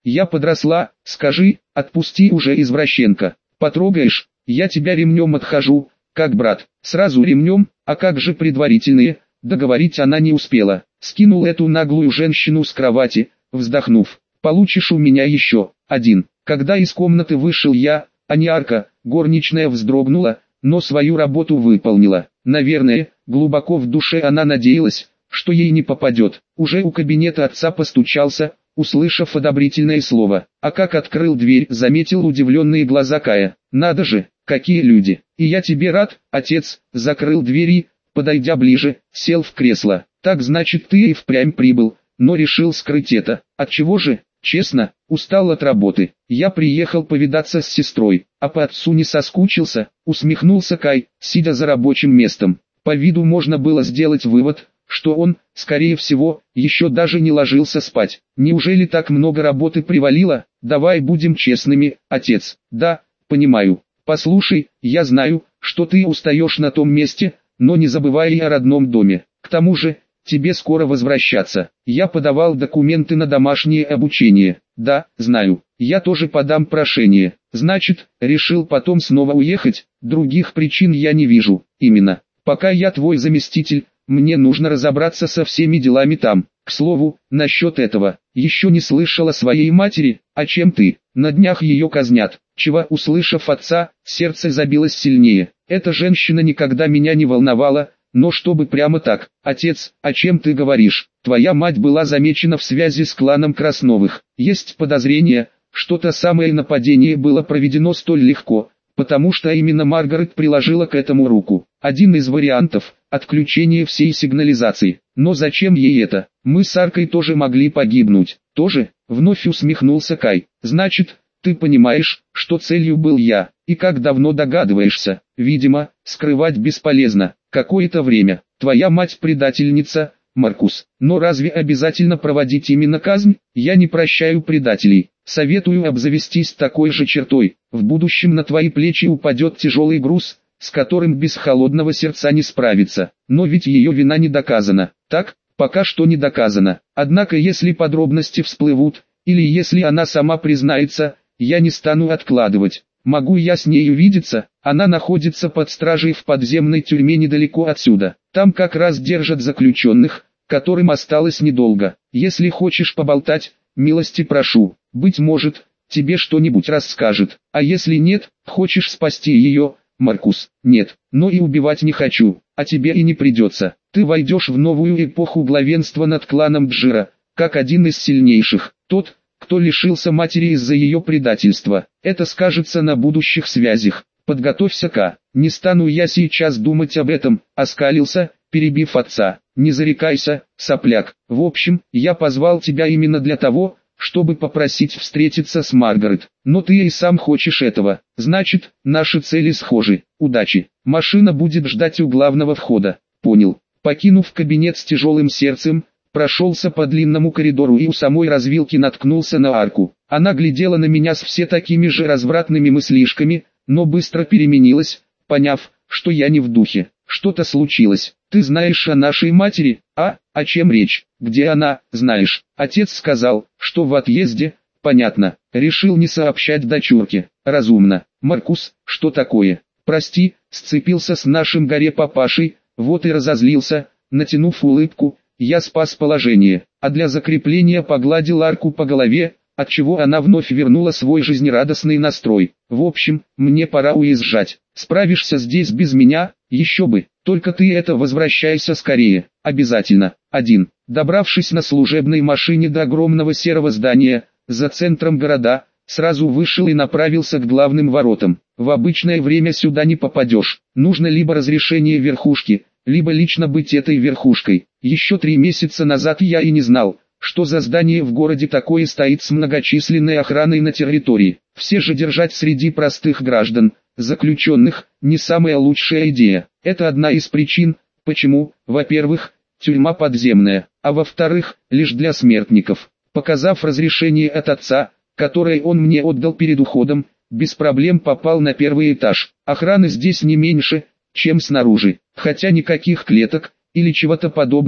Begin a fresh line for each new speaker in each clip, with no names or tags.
я подросла, скажи, отпусти уже извращенка. Потрогаешь, я тебя ремнем отхожу, как брат. Сразу ремнем, а как же предварительные? Договорить она не успела. Скинул эту наглую женщину с кровати, вздохнув. Получишь у меня еще один. Когда из комнаты вышел я, а не Арка, горничная вздрогнула, но свою работу выполнила. Наверное, глубоко в душе она надеялась, что ей не попадет. Уже у кабинета отца постучался, услышав одобрительное слово. А как открыл дверь, заметил удивленные глаза Кая. Надо же, какие люди. И я тебе рад, отец. Закрыл дверь и, подойдя ближе, сел в кресло. Так значит ты и впрямь прибыл, но решил скрыть это. Отчего же? Честно, устал от работы. Я приехал повидаться с сестрой, а по отцу не соскучился, усмехнулся Кай, сидя за рабочим местом. По виду можно было сделать вывод, что он, скорее всего, еще даже не ложился спать. Неужели так много работы привалило? Давай будем честными, отец. Да, понимаю. Послушай, я знаю, что ты устаешь на том месте, но не забывай и о родном доме. К тому же, тебе скоро возвращаться. Я подавал документы на домашнее обучение. Да, знаю. Я тоже подам прошение. Значит, решил потом снова уехать? Других причин я не вижу. Именно. Пока я твой заместитель, мне нужно разобраться со всеми делами там. К слову, насчет этого, еще не слышала своей матери, а чем ты? На днях ее казнят. Чего, услышав отца, сердце забилось сильнее. Эта женщина никогда меня не волновала, но чтобы прямо так. Отец, о чем ты говоришь? Твоя мать была замечена в связи с кланом Красновых. Есть подозрение, что то самое нападение было проведено столь легко, потому что именно Маргарет приложила к этому руку. Один из вариантов – отключение всей сигнализации. Но зачем ей это? Мы с Аркой тоже могли погибнуть. Тоже? Вновь усмехнулся Кай. Значит, ты понимаешь, что целью был я, и как давно догадываешься. Видимо, скрывать бесполезно. Какое-то время. Твоя мать предательница, Маркус. Но разве обязательно проводить именно казнь? Я не прощаю предателей. Советую обзавестись такой же чертой. В будущем на твои плечи упадет тяжелый груз, с которым без холодного сердца не справиться. Но ведь ее вина не доказана. Так, пока что не доказана. Однако если подробности всплывут, или если она сама признается, я не стану откладывать. Могу я с ней увидеться? Она находится под стражей в подземной тюрьме недалеко отсюда. Там как раз держат заключенных, которым осталось недолго. Если хочешь поболтать, милости прошу. Быть может, тебе что-нибудь расскажет. А если нет, хочешь спасти ее, Маркус? Нет, но и убивать не хочу, а тебе и не придется. Ты войдешь в новую эпоху главенства над кланом Джира, как один из сильнейших. Тот, кто лишился матери из-за ее предательства. Это скажется на будущих связях. Подготовься-ка. Не стану я сейчас думать об этом, оскалился, перебив отца. Не зарекайся, сопляк. В общем, я позвал тебя именно для того, чтобы попросить встретиться с Маргарет. Но ты и сам хочешь этого. Значит, наши цели схожи. Удачи. Машина будет ждать у главного входа. Понял. Покинув кабинет с тяжелым сердцем, прошелся по длинному коридору и у самой развилки наткнулся на Арку. Она глядела на меня с все такими же развратными мыслишками, но быстро переменилась, поняв, что я не в духе. Что-то случилось. Ты знаешь о нашей матери? А, о чем речь? Где она? Знаешь. Отец сказал, что в отъезде. Понятно. Решил не сообщать дочурке. Разумно. Маркус, что такое? Прости, сцепился с нашим горе папашей, вот и разозлился, натянув улыбку. Я спас положение, а для закрепления погладил Арку по голове, отчего она вновь вернула свой жизнерадостный настрой. В общем, мне пора уезжать. Справишься здесь без меня? Еще бы. Только ты возвращайся скорее. Обязательно. 1. Добравшись на служебной машине до огромного серого здания, за центром города, сразу вышел и направился к главным воротам. В обычное время сюда не попадешь. Нужно либо разрешение верхушки, либо лично быть этой верхушкой. Еще 3 месяца назад я и не знал, что за здание в городе такое стоит с многочисленной охраной на территории. Все же держать среди простых граждан, заключенных, не самая лучшая идея. Это одна из причин, почему, во-первых, тюрьма подземная, а во-вторых, лишь для смертников. Показав разрешение от отца, которое он мне отдал перед уходом, без проблем попал на первый этаж. Охраны здесь не меньше, чем снаружи, хотя никаких клеток или чего-то подобного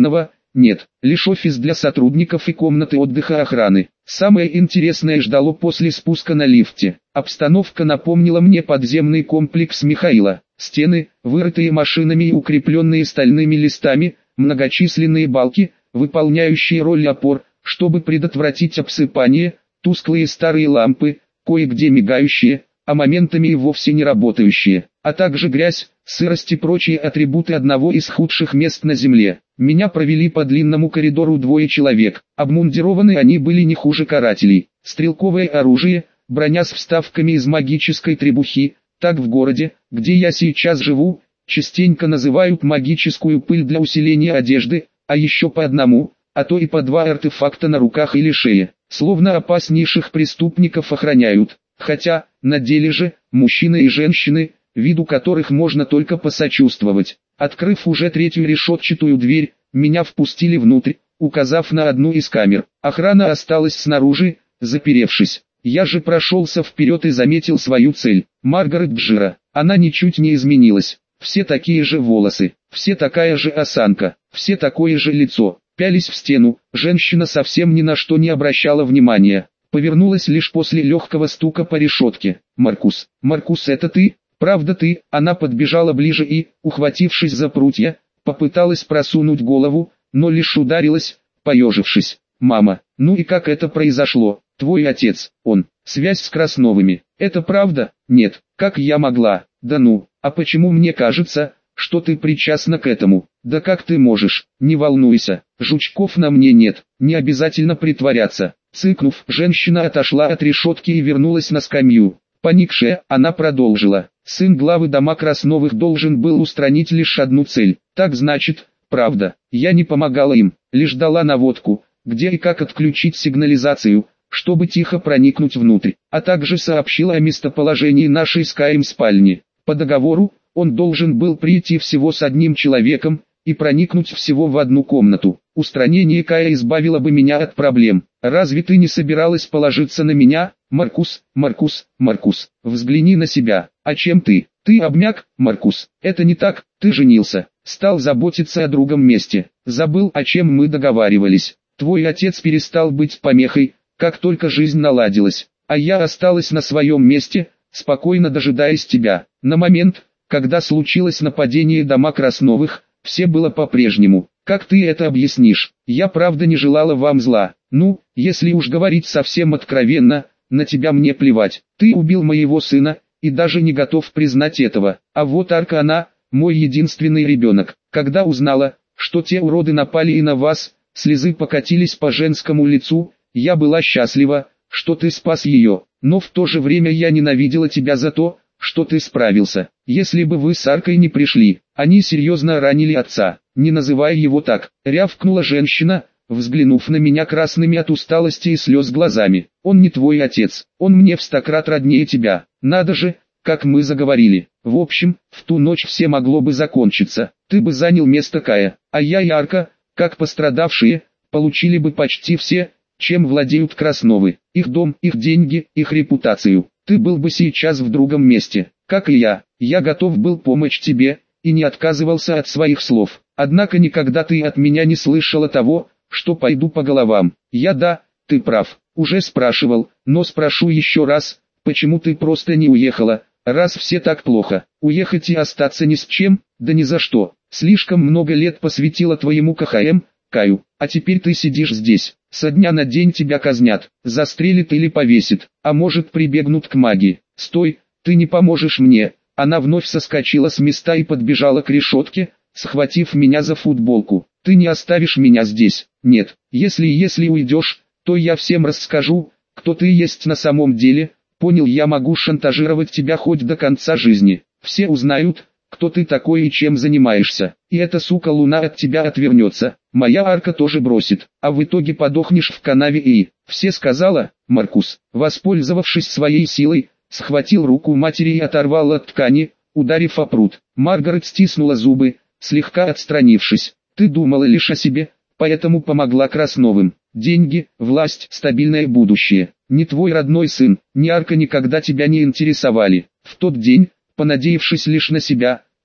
Нет, лишь офис для сотрудников и комнаты отдыха охраны. Самое интересное ждало после спуска на лифте. Обстановка напомнила мне подземный комплекс Михаила. Стены, вырытые машинами и укрепленные стальными листами, многочисленные балки, выполняющие роль опор, чтобы предотвратить обсыпание, тусклые старые лампы, кое-где мигающие, а моментами и вовсе не работающие, а также грязь, сырость и прочие атрибуты одного из худших мест на земле. Меня провели по длинному коридору двое человек, обмундированы они были не хуже карателей. Стрелковое оружие, броня с вставками из магической требухи, так в городе, где я сейчас живу, частенько называют магическую пыль для усиления одежды, а еще по одному, а то и по два артефакта на руках или шее, словно опаснейших преступников охраняют. Хотя, на деле же, мужчины и женщины, виду которых можно только посочувствовать. Открыв уже третью решетчатую дверь, меня впустили внутрь, указав на одну из камер. Охрана осталась снаружи, заперевшись. Я же прошелся вперед и заметил свою цель. Маргарет Бджира. Она ничуть не изменилась. Все такие же волосы, все такая же осанка, все такое же лицо. Пялись в стену, женщина совсем ни на что не обращала внимания. Повернулась лишь после легкого стука по решетке. «Маркус, Маркус, это ты? Правда ты?» Она подбежала ближе и, ухватившись за прутья, попыталась просунуть голову, но лишь ударилась, поежившись. «Мама, ну и как это произошло? Твой отец, он, связь с Красновыми. Это правда?» «Нет, как я могла?» «Да ну, а почему мне кажется, что ты причастна к этому?» «Да как ты можешь? Не волнуйся, жучков на мне нет, не обязательно притворяться». Цыкнув, женщина отошла от решетки и вернулась на скамью. Поникшая, она продолжила. «Сын главы дома Красновых должен был устранить лишь одну цель. Так значит, правда, я не помогала им, лишь дала наводку, где и как отключить сигнализацию, чтобы тихо проникнуть внутрь, а также сообщила о местоположении нашей с Каем спальни. По договору, он должен был прийти всего с одним человеком и проникнуть всего в одну комнату. Устранение Кая избавило бы меня от проблем. Разве ты не собиралась положиться на меня, Маркус, Маркус, Маркус? Взгляни на себя. А чем ты? Ты обмяк, Маркус? Это не так, ты женился, стал заботиться о другом месте, забыл, о чем мы договаривались. Твой отец перестал быть помехой, как только жизнь наладилась, а я осталась на своем месте, спокойно дожидаясь тебя. На момент, когда случилось нападение дома Красновых, все было по-прежнему. Как ты это объяснишь? Я правда не желала вам зла. Ну, если уж говорить совсем откровенно, на тебя мне плевать. Ты убил моего сына, и даже не готов признать этого. А вот Арка она, мой единственный ребенок. Когда узнала, что те уроды напали и на вас, слезы покатились по женскому лицу. Я была счастлива, что ты спас ее. Но в то же время я ненавидела тебя за то, что ты справился. Если бы вы с Аркой не пришли, они серьезно ранили отца. Не называй его так, рявкнула женщина, взглянув на меня красными от усталости и слез глазами. Он не твой отец, он мне в 100 крат роднее тебя. Надо же, как мы заговорили. В общем, в ту ночь все могло бы закончиться. Ты бы занял место Кая, а я и Арка, как пострадавшие, получили бы почти все, чем владеют Красновы. Их дом, их деньги, их репутацию. Ты был бы сейчас в другом месте, как и я. Я готов был помочь тебе, и не отказывался от своих слов. Однако никогда ты от меня не слышала того, что пойду по головам. Да, ты прав, уже спрашивал, но спрошу еще раз, почему ты просто не уехала, раз все так плохо. Уехать и остаться ни с чем? Да ни за что. Слишком много лет посвятила твоему КХМ, Каю, а теперь ты сидишь здесь. Со дня на день тебя казнят, застрелят или повесят, а может прибегнут к магии. Стой, ты не поможешь мне. Она вновь соскочила с места и подбежала к решетке, схватив меня за футболку. Ты не оставишь меня здесь. Нет, если уйдешь, то я всем расскажу, кто ты есть на самом деле. Понял, я могу шантажировать тебя хоть до конца жизни. Все узнают, кто ты такой и чем занимаешься. И эта сука Луна от тебя отвернется. Моя Арка тоже бросит, а в итоге подохнешь в канаве и... Все сказала, Маркус, воспользовавшись своей силой, схватил руку матери и оторвал от ткани, ударив о пруд. Маргарет стиснула зубы, слегка отстранившись. Ты думала лишь о себе, поэтому помогла Красновым. Деньги, власть, стабильное будущее. Ни твой родной сын, ни Арка никогда тебя не интересовали. В тот день, понадеявшись лишь на себя,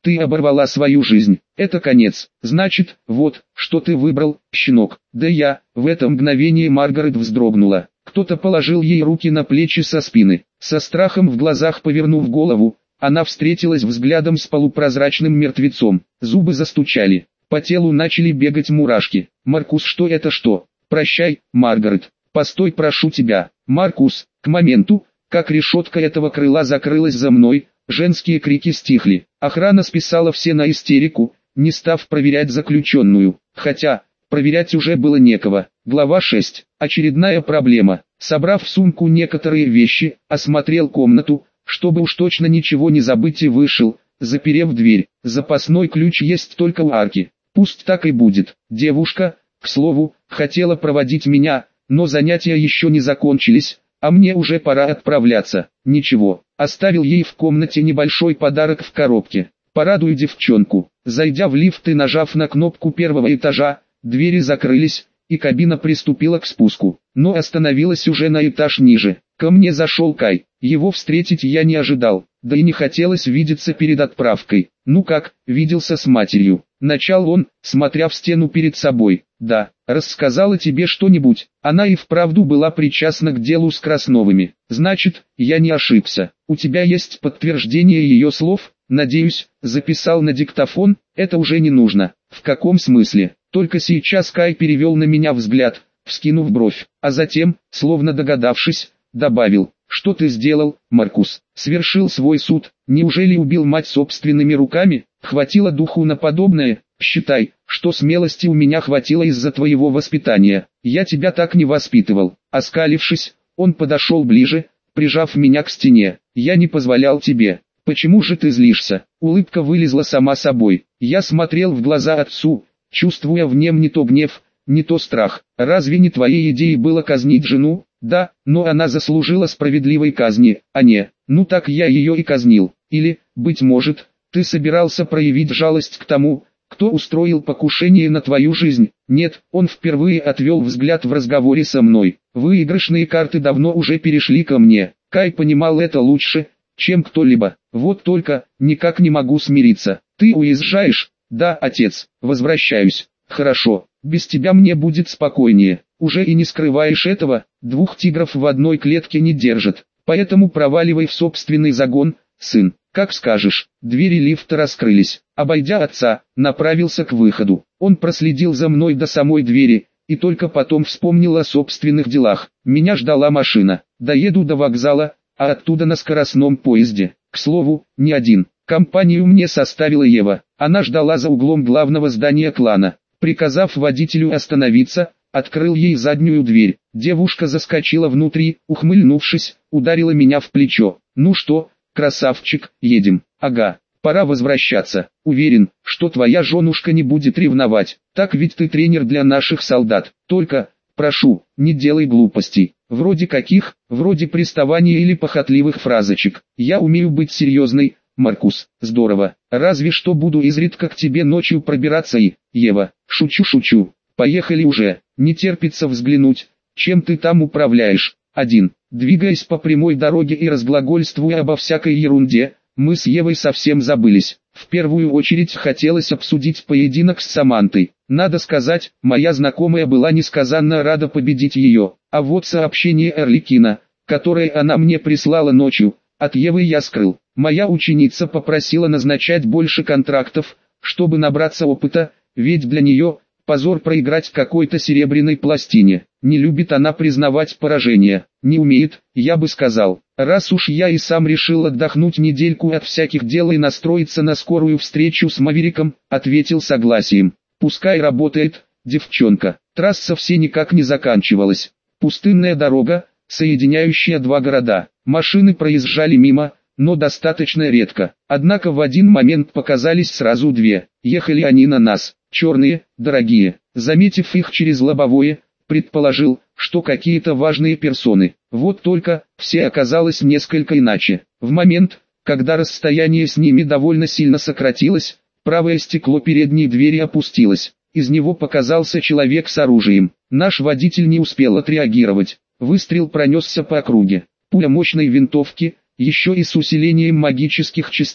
Ты оборвала свою жизнь. Это конец. Значит, вот, что ты выбрал, щенок. Да я, в это мгновение Маргарет вздрогнула. Кто-то положил ей руки на плечи со спины. Со страхом в глазах повернув голову, она встретилась взглядом с полупрозрачным мертвецом. Зубы застучали. По телу начали бегать мурашки. «Маркус, что это что? Прощай, Маргарет. Постой, прошу тебя. Маркус». К моменту, как решетка этого крыла закрылась за мной, женские крики стихли. Охрана списала все на истерику, не став проверять заключенную. Хотя, проверять уже было некого. Глава 6. Очередная проблема. Собрав в сумку некоторые вещи, осмотрел комнату, чтобы уж точно ничего не забыть, и вышел, заперев дверь. Запасной ключ есть только у арки. Пусть так и будет. Девушка, к слову, хотела проводить меня, но занятия еще не закончились, а мне уже пора отправляться. Ничего, оставил ей в комнате небольшой подарок в коробке. Порадую девчонку. Зайдя в лифт и нажав на кнопку первого этажа, двери закрылись, и кабина приступила к спуску, но остановилась уже на этаж ниже. Ко мне зашел Кай. Его встретить я не ожидал, да и не хотелось видеться перед отправкой. «Ну как, виделся с матерью?» — начал он, смотря в стену перед собой. «Да, рассказала тебе что-нибудь?» Она и вправду была причастна к делу с Красновыми. «Значит, я не ошибся. У тебя есть подтверждение ее слов?» «Надеюсь, записал на диктофон?» «Это уже не нужно». «В каком смысле?» Только сейчас Кай перевел на меня взгляд, вскинув бровь, а затем, словно догадавшись, добавил: «Что ты сделал, Маркус? Свершил свой суд? Неужели убил мать собственными руками? Хватило духу на подобное? Считай, что смелости у меня хватило из-за твоего воспитания. Я тебя так не воспитывал». Оскалившись, он подошел ближе, прижав меня к стене. «Я не позволял тебе. Почему же ты злишься?» Улыбка вылезла сама собой. Я смотрел в глаза отцу, чувствуя в нем не то гнев, не то страх. «Разве не твоей идеей было казнить жену?» «Да, но она заслужила справедливой казни, а не, ну так я ее и казнил». Или, быть может, ты собирался проявить жалость к тому, кто устроил покушение на твою жизнь? Нет, он впервые отвел взгляд в разговоре со мной. Выигрышные карты давно уже перешли ко мне. Кай понимал это лучше, чем кто-либо. Вот только, никак не могу смириться. «Ты уезжаешь?» «Да, отец, возвращаюсь». «Хорошо, без тебя мне будет спокойнее. Уже и не скрываешь этого, двух тигров в одной клетке не держат. Поэтому проваливай в собственный загон, сын». «Как скажешь». Двери лифта раскрылись. Обойдя отца, направился к выходу. Он проследил за мной до самой двери, и только потом вспомнил о собственных делах. Меня ждала машина. Доеду до вокзала, а оттуда на скоростном поезде. К слову, не один. Компанию мне составила Ева. Она ждала за углом главного здания клана. Приказав водителю остановиться, открыл ей заднюю дверь. Девушка заскочила внутри, ухмыльнувшись, ударила меня в плечо. «Ну что, красавчик, едем?» «Ага, пора возвращаться. Уверен, что твоя женушка не будет ревновать. Так ведь ты тренер для наших солдат. Только, прошу, не делай глупостей. Вроде каких? Вроде приставания или похотливых фразочек. Я умею быть серьезной, Маркус». «Здорово. Разве что буду изредка к тебе ночью пробираться и...» «Ева, шучу. Поехали уже. Не терпится взглянуть, чем ты там управляешь». 1. Двигаясь по прямой дороге и разглагольствуя обо всякой ерунде, мы с Евой совсем забылись. В первую очередь хотелось обсудить поединок с Самантой. Надо сказать, моя знакомая была несказанно рада победить ее. А вот сообщение Эрликина, которое она мне прислала ночью, от Евы я скрыл. Моя ученица попросила назначать больше контрактов, чтобы набраться опыта, ведь для нее позор проиграть какой-то серебряной пластине. Не любит она признавать поражение. Не умеет, я бы сказал. Раз уж я и сам решил отдохнуть недельку от всяких дел и настроиться на скорую встречу с Мавериком, ответил согласием. Пускай работает, девчонка. Трасса все никак не заканчивалась. Пустынная дорога, соединяющая два города. Машины проезжали мимо, но достаточно редко. Однако в один момент показались сразу две. Ехали они на нас. Черные, дорогие. Заметив их через лобовое, предположил, что какие-то важные персоны. Вот только, все оказалось несколько иначе. В момент, когда расстояние с ними довольно сильно сократилось, правое стекло передней двери опустилось. Из него показался человек с оружием. Наш водитель не успел отреагировать. Выстрел пронесся по округе. Пуля мощной винтовки, еще и с усилением магических частиц,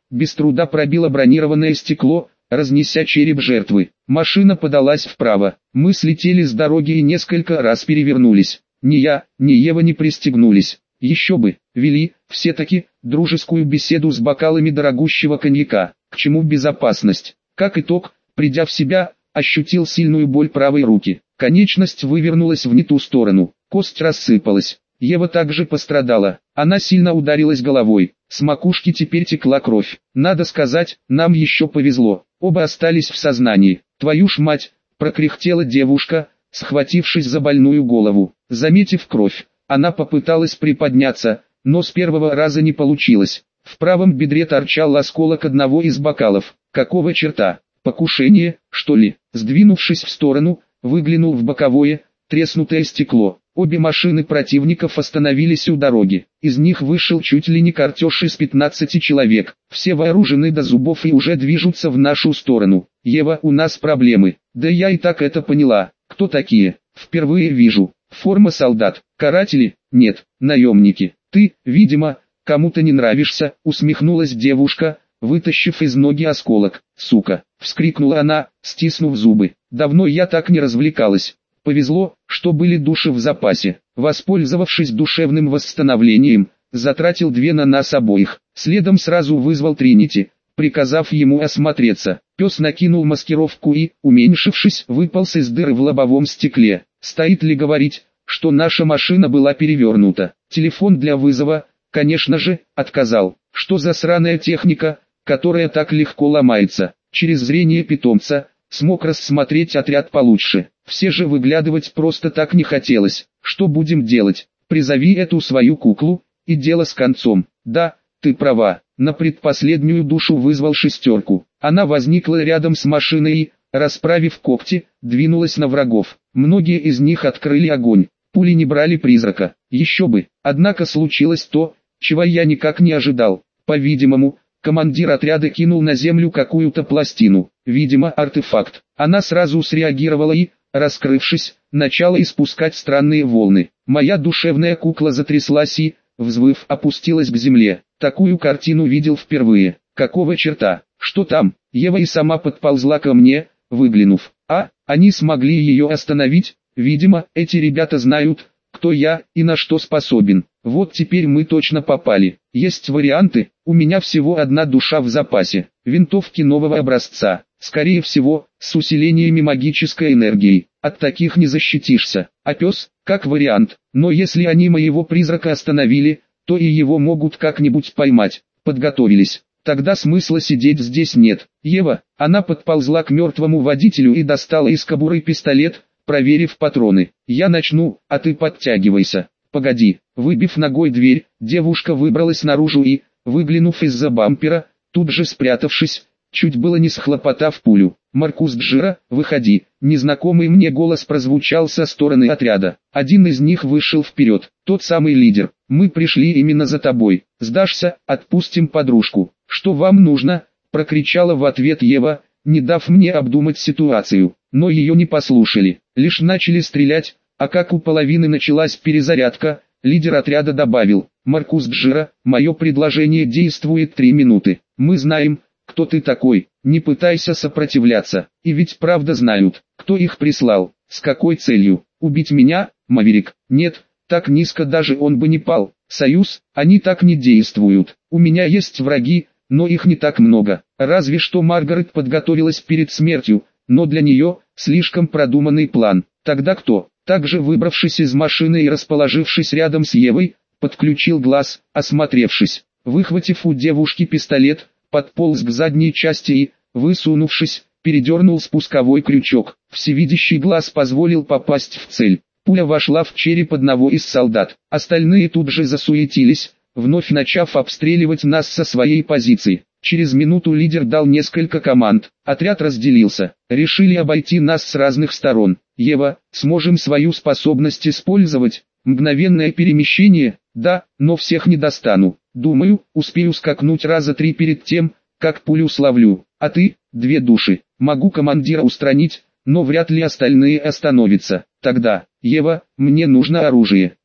без труда пробила бронированное стекло, разнеся череп жертвы. Машина подалась вправо. Мы слетели с дороги и несколько раз перевернулись. Ни я, ни Ева не пристегнулись. Еще бы, вели, все-таки, дружескую беседу с бокалами дорогущего коньяка. К чему безопасность? Как итог, придя в себя, ощутил сильную боль правой руки. Конечность вывернулась в не ту сторону. Кость рассыпалась. Ева также пострадала. Она сильно ударилась головой. С макушки теперь текла кровь. Надо сказать, нам еще повезло. Оба остались в сознании. «Твою ж мать!» – прокряхтела девушка, схватившись за больную голову. Заметив кровь, она попыталась приподняться, но с первого раза не получилось. В правом бедре торчал осколок одного из бокалов. Какого черта? Покушение, что ли? Сдвинувшись в сторону, выглянул в боковое, треснутое стекло. Обе машины противников остановились у дороги. Из них вышел чуть ли не кортеж из 15 человек. Все вооружены до зубов и уже движутся в нашу сторону. «Ева, у нас проблемы». «Да я и так это поняла. Кто такие?» «Впервые вижу. Форма солдат. Каратели?» «Нет, наемники. Ты, видимо, кому-то не нравишься», усмехнулась девушка, вытащив из ноги осколок. «Сука!» — вскрикнула она, стиснув зубы. «Давно я так не развлекалась». Повезло, что были души в запасе. Воспользовавшись душевным восстановлением, затратил 2 на нас обоих. Следом сразу вызвал Тринити, приказав ему осмотреться. Пес накинул маскировку и, уменьшившись, выполз из дыры в лобовом стекле. Стоит ли говорить, что наша машина была перевернута? Телефон для вызова, конечно же, отказал. Что за сраная техника, которая так легко ломается? Через зрение питомца смог рассмотреть отряд получше. Все же выглядывать просто так не хотелось. Что будем делать? Призови эту свою куклу, и дело с концом. Да, ты права. На предпоследнюю душу вызвал 6. Она возникла рядом с машиной и, расправив когти, двинулась на врагов. Многие из них открыли огонь. Пули не брали призрака. Еще бы. Однако случилось то, чего я никак не ожидал. По-видимому, командир отряда кинул на землю какую-то пластину. Видимо, артефакт. Она сразу среагировала и, раскрывшись, начала испускать странные волны. Моя душевная кукла затряслась и, взвыв, опустилась к земле. Такую картину видел впервые. Какого черта? Что там? Ева и сама подползла ко мне, выглянув. Они смогли ее остановить. Видимо, эти ребята знают, кто я и на что способен. Вот теперь мы точно попали. Есть варианты. У меня всего 1 душа в запасе. Винтовки нового образца. Скорее всего, с усилениями магической энергии. От таких не защитишься. А пес, как вариант. Но если они моего призрака остановили, то и его могут как-нибудь поймать. Подготовились. Тогда смысла сидеть здесь нет. Ева, она подползла к мертвому водителю и достала из кобуры пистолет, проверив патроны. Я начну, а ты подтягивайся. Погоди. Выбив ногой дверь, девушка выбралась наружу и, выглянув из-за бампера, тут же спрятавшись, чуть было не схлопотав пулю. «Маркус Джира, выходи!» Незнакомый мне голос прозвучал со стороны отряда. Один из них вышел вперед. Тот самый лидер. «Мы пришли именно за тобой. Сдашься, отпустим подружку». «Что вам нужно?» – прокричала в ответ Ева, не дав мне обдумать ситуацию. Но ее не послушали. Лишь начали стрелять, а как у половины началась перезарядка, лидер отряда добавил: «Маркус Джира, мое предложение действует 3 минуты. Мы знаем, кто ты такой, не пытайся сопротивляться. И ведь правда знают, кто их прислал, с какой целью. Убить меня, Маверик? Нет, так низко даже он бы не пал. Союз, они так не действуют. У меня есть враги, но их не так много. Разве что Маргарет подготовилась перед смертью, но для нее слишком продуманный план. Тогда кто?» Также выбравшись из машины и расположившись рядом с Евой, подключил глаз, осмотревшись. Выхватив у девушки пистолет, подполз к задней части и, высунувшись, передернул спусковой крючок. Всевидящий глаз позволил попасть в цель. Пуля вошла в череп одного из солдат. Остальные тут же засуетились, вновь начав обстреливать нас со своей позиции. Через минуту лидер дал несколько команд. Отряд разделился. Решили обойти нас с разных сторон. «Ева, сможем свою способность использовать? Мгновенное перемещение? Да, но всех не достану. Думаю, успею скакнуть раза 3 перед тем, как пулю словлю. А ты, 2 души. Могу командира устранить, но вряд ли остальные остановятся. Тогда, Ева, мне нужно оружие.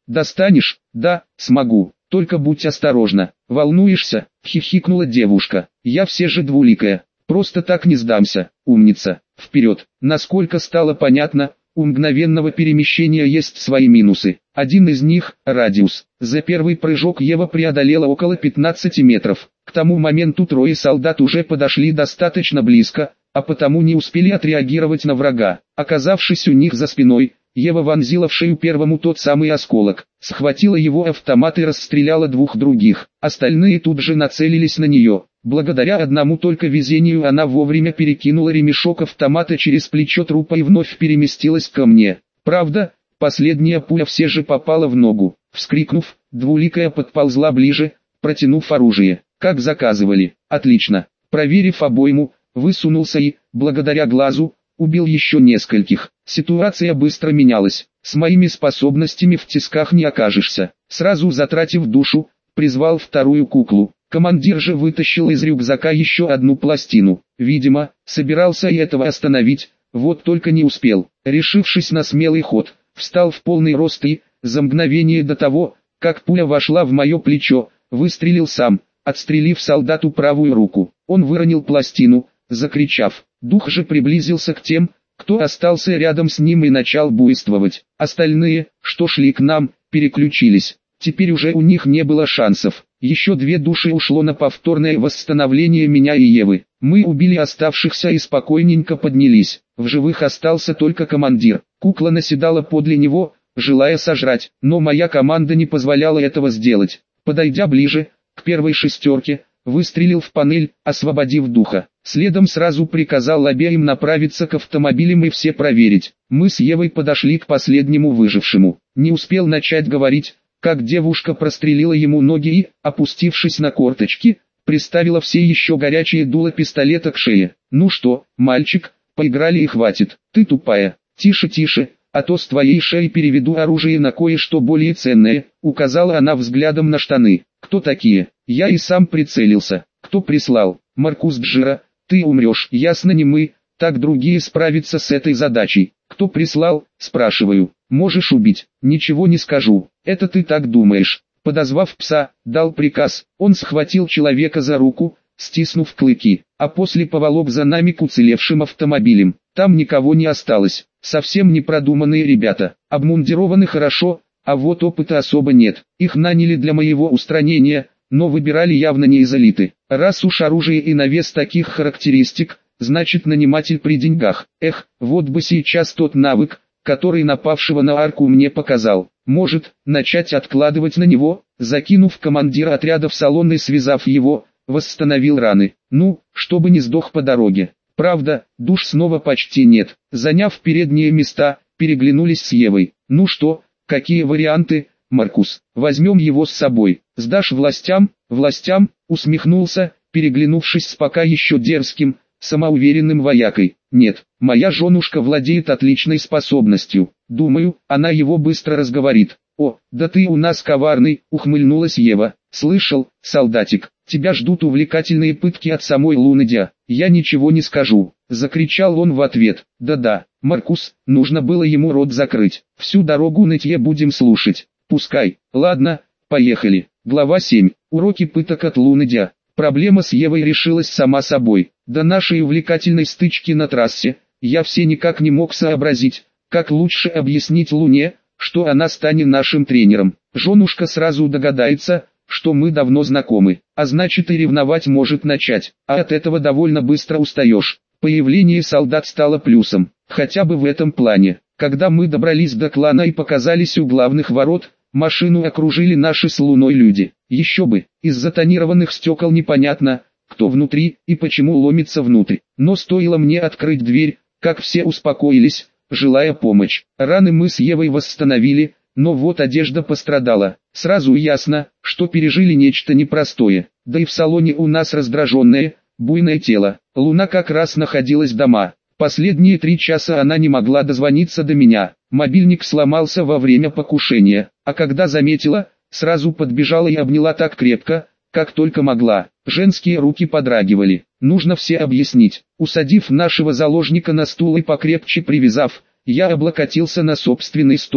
Достанешь? Да, смогу. Только будь осторожна. Волнуешься? Хихикнула девушка. Я все же двуликая. Просто так не сдамся. Умница. Вперед. Насколько стало понятно, у мгновенного перемещения есть свои минусы. Один из них – радиус. За первый прыжок Ева преодолела около 15 метров. К тому моменту трое солдат уже подошли достаточно близко, а потому не успели отреагировать на врага. Оказавшись у них за спиной, Ева вонзила в шею первому тот самый осколок, схватила его автомат и расстреляла двух других. Остальные тут же нацелились на нее. Благодаря одному только везению она вовремя перекинула ремешок автомата через плечо трупа и вновь переместилась ко мне. Правда, последняя пуля все же попала в ногу. Вскрикнув, двуликая подползла ближе, протянув оружие. Как заказывали. Отлично. Проверив обойму, высунулся и, благодаря глазу, убил еще нескольких. Ситуация быстро менялась. С моими способностями в тисках не окажешься. Сразу затратив душу, призвал вторую куклу. Командир же вытащил из рюкзака еще одну пластину. Видимо, собирался и этого остановить, вот только не успел. Решившись на смелый ход, встал в полный рост и, за мгновение до того, как пуля вошла в мое плечо, выстрелил сам, отстрелив солдату правую руку. Он выронил пластину, закричав. Дух же приблизился к тем, кто остался рядом с ним и начал буйствовать. Остальные, что шли к нам, переключились. Теперь уже у них не было шансов. Еще 2 души ушло на повторное восстановление меня и Евы. Мы убили оставшихся и спокойненько поднялись. В живых остался только командир. Кукла наседала подле него, желая сожрать, но моя команда не позволяла этого сделать. Подойдя ближе, к первой шестерке, выстрелил в панель, освободив духа. Следом сразу приказал обеим направиться к автомобилям и все проверить. Мы с Евой подошли к последнему выжившему. Не успел начать говорить, как девушка прострелила ему ноги и, опустившись на корточки, приставила все еще горячие дуло пистолета к шее. «Ну что, мальчик, поиграли и хватит. Ты тупая. Тише, тише, а то с твоей шеи переведу оружие на кое-что более ценное», указала она взглядом на штаны. «Кто такие?» Я и сам прицелился. «Кто прислал?» «Маркус Джира, ты умрешь». «Ясно, не мы, так другие справятся с этой задачей». «Кто прислал?» спрашиваю. «Можешь убить». «Ничего не скажу. Это ты так думаешь». Подозвав пса, дал приказ. Он схватил человека за руку, стиснув клыки, а после поволок за нами к уцелевшим автомобилям. Там никого не осталось. Совсем непродуманные ребята. Обмундированы хорошо, а вот опыта особо нет. Их наняли для моего устранения, но выбирали явно не из элиты. Раз уж оружие и навес таких характеристик, значит наниматель при деньгах. Эх, вот бы сейчас тот навык, который напавшего на арку мне показал. Может, начать откладывать на него, закинув командира отряда в салон и связав его, восстановил раны. Ну, чтобы не сдох по дороге. Правда, душ снова почти нет. Заняв передние места, переглянулись с Евой. Ну что, какие варианты, Маркус? Возьмем его с собой. Сдашь властям? Властям, усмехнулся, переглянувшись с пока еще дерзким, самоуверенным воякой. Нет, моя женушка владеет отличной способностью. Думаю, она его быстро разговорит. О, да ты у нас коварный, ухмыльнулась Ева. Слышал, солдатик, тебя ждут увлекательные пытки от самой Лунедя. Я ничего не скажу, закричал он в ответ. Да-да, Маркус, нужно было ему рот закрыть. Всю дорогу нытье будем слушать. Пускай. Ладно, поехали. Глава 7. Уроки пыток от Лунедя. Проблема с Евой решилась сама собой. До нашей увлекательной стычки на трассе, я все никак не мог сообразить, как лучше объяснить Луне, что она станет нашим тренером. Женушка сразу догадается, что мы давно знакомы, а значит и ревновать может начать, а от этого довольно быстро устаешь. Появление солдат стало плюсом, хотя бы в этом плане. Когда мы добрались до клана и показались у главных ворот, машину окружили наши с Луной люди. Еще бы, из-за тонированных стекол непонятно, кто внутри и почему ломится внутрь. Но стоило мне открыть дверь, как все успокоились, желая помочь. Раны мы с Евой восстановили, но вот одежда пострадала. Сразу ясно, что пережили нечто непростое. Да и в салоне у нас раздраженное, буйное тело. Луна как раз находилась дома. Последние 3 часа она не могла дозвониться до меня. Мобильник сломался во время покушения, а когда заметила, сразу подбежала и обняла так крепко, как только могла. Женские руки подрагивали. Нужно все объяснить. Усадив нашего заложника на стул и покрепче привязав, я облокотился на собственный стол,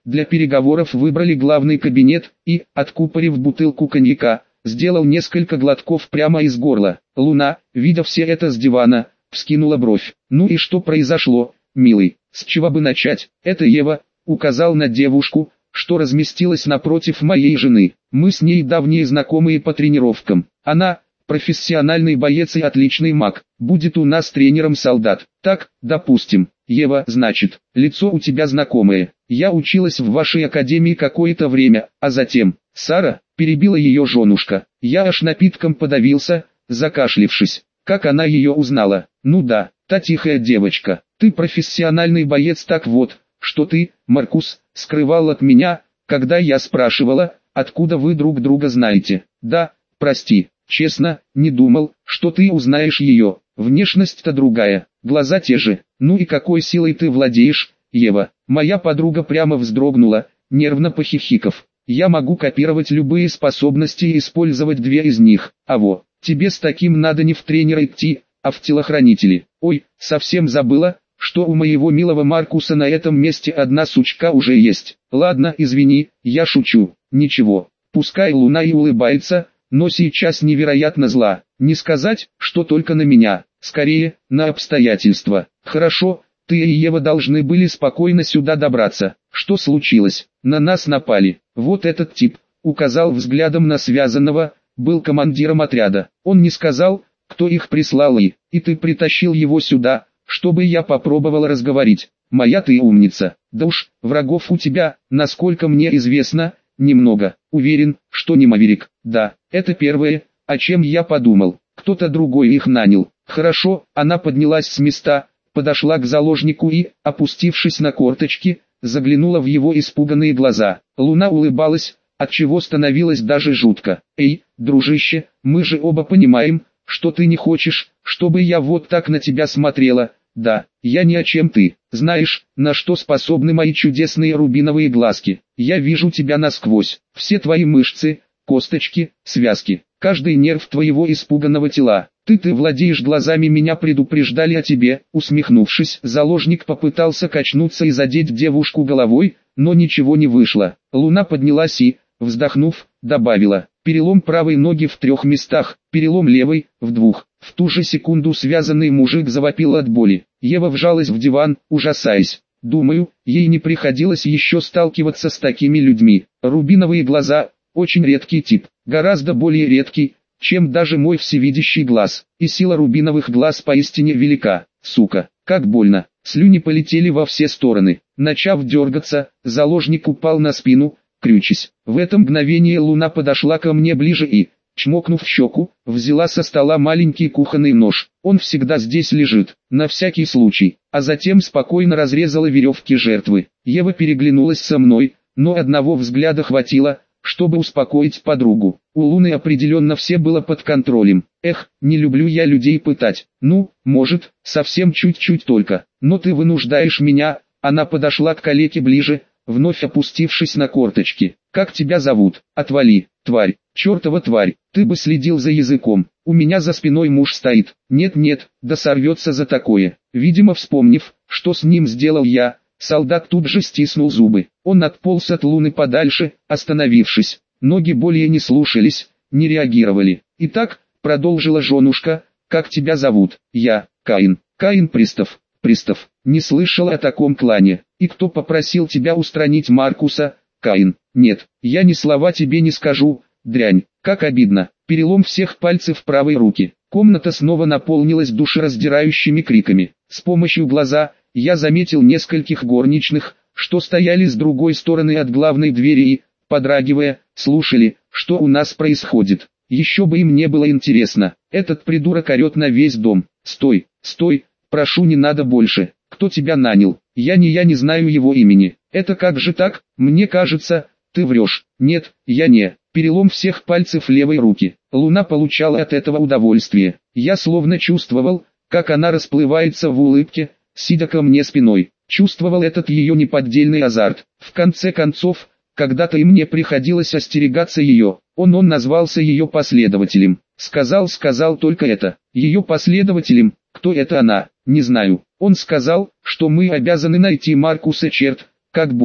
Для переговоров выбрали главный кабинет и, откупорив бутылку коньяка, сделал несколько глотков прямо из горла. Луна, видя все это с дивана, вскинула бровь. «Ну и что произошло, милый? С чего бы начать?» «Это Ева», указал на девушку, что разместилась напротив моей жены. «Мы с ней давние знакомые по тренировкам. Она профессиональный боец и отличный маг, будет у нас тренером солдат. Так, допустим. Ева, значит, лицо у тебя знакомое. Я училась в вашей академии какое-то время, а затем...» Сара, перебила ее женушка. Я аж напитком подавился, закашлившись. Как она ее узнала? Ну да, та тихая девочка. Ты профессиональный боец, так вот, что ты, Маркус, скрывал от меня, когда я спрашивала, откуда вы друг друга знаете. Да, прости. Честно, не думал, что ты узнаешь ее. Внешность-то другая, глаза те же. Ну и какой силой ты владеешь, Ева? Моя подруга прямо вздрогнула, нервно похихикав. Я могу копировать любые способности и использовать две из них. А тебе с таким надо не в тренера идти, а в телохранители. Ой, совсем забыла, что у моего милого Маркуса на этом месте одна сучка уже есть. Ладно, извини, я шучу. Ничего, пускай Луна и улыбается, но сейчас невероятно зла. Не сказать, что только на меня, скорее, на обстоятельства. Хорошо, ты и Ева должны были спокойно сюда добраться. Что случилось? На нас напали. Вот этот тип, указал взглядом на связанного, был командиром отряда. Он не сказал, кто их прислал и ты притащил его сюда, чтобы я попробовал разговорить. Моя ты умница. Да уж, врагов у тебя, насколько мне известно, немного. Уверен, что не Маверик. Да, это первое, о чем я подумал. Кто-то другой их нанял. Хорошо, она поднялась с места, подошла к заложнику и, опустившись на корточки, заглянула в его испуганные глаза. Луна улыбалась, отчего становилось даже жутко. «Эй, дружище, мы же оба понимаем, что ты не хочешь, чтобы я вот так на тебя смотрела. Да, я ни о чем ты. Знаешь, на что способны мои чудесные рубиновые глазки? Я вижу тебя насквозь. Все твои мышцы, косточки, связки, каждый нерв твоего испуганного тела. Ты владеешь глазами, меня предупреждали о тебе». Усмехнувшись, заложник попытался качнуться и задеть девушку головой, но ничего не вышло. Луна поднялась и, вздохнув, добавила: «Перелом правой ноги в 3 местах, перелом левой, в 2. В ту же секунду связанный мужик завопил от боли. Ева вжалась в диван, ужасаясь. Думаю, ей не приходилось еще сталкиваться с такими людьми. Рубиновые глаза – очень редкий тип, гораздо более редкий, чем даже мой всевидящий глаз. И сила рубиновых глаз поистине велика. Сука, как больно». Слюни полетели во все стороны. Начав дергаться, заложник упал на спину, крючась. В это мгновение Луна подошла ко мне ближе и, чмокнув в щеку, взяла со стола маленький кухонный нож. Он всегда здесь лежит, на всякий случай. А затем спокойно разрезала веревки жертвы. Ева переглянулась со мной, но одного взгляда хватило, чтобы успокоить подругу. У Луны определенно все было под контролем. Эх, не люблю я людей пытать. Ну, может, совсем чуть-чуть только. Но ты вынуждаешь меня. Она подошла к калеке ближе, вновь опустившись на корточки. «Как тебя зовут? Отвали, тварь, чертова тварь, ты бы следил за языком. У меня за спиной муж стоит. Нет-нет, да сорвется за такое». Видимо, вспомнив, что с ним сделал я, солдат тут же стиснул зубы. Он отполз от Луны подальше, остановившись. Ноги более не слушались, не реагировали. «Итак», продолжила женушка, — «как тебя зовут?» «Я, Каин». «Каин Пристав». «Пристав, не слышал о таком клане. И кто попросил тебя устранить Маркуса?» «Каин». «Нет, я ни слова тебе не скажу, дрянь, как обидно». Перелом всех пальцев правой руки. Комната снова наполнилась душераздирающими криками. С помощью глаза я заметил нескольких горничных, что стояли с другой стороны от главной двери и, подрагивая, слушали, что у нас происходит. Еще бы им не было интересно. Этот придурок орет на весь дом. «Стой, стой, прошу, не надо больше. Кто тебя нанял?» Я не знаю его имени». «Это как же так? Мне кажется, ты врешь». «Нет, я не». Перелом всех пальцев левой руки. Луна получала от этого удовольствие. Я словно чувствовал, как она расплывается в улыбке, сидя ко мне спиной. Чувствовал этот ее неподдельный азарт. В конце концов, когда-то и мне приходилось остерегаться ее. Он назвался ее последователем. Сказал только это. Ее последователем. Кто это она? Не знаю. Он сказал, что мы обязаны найти Маркуса. Черт, как больно.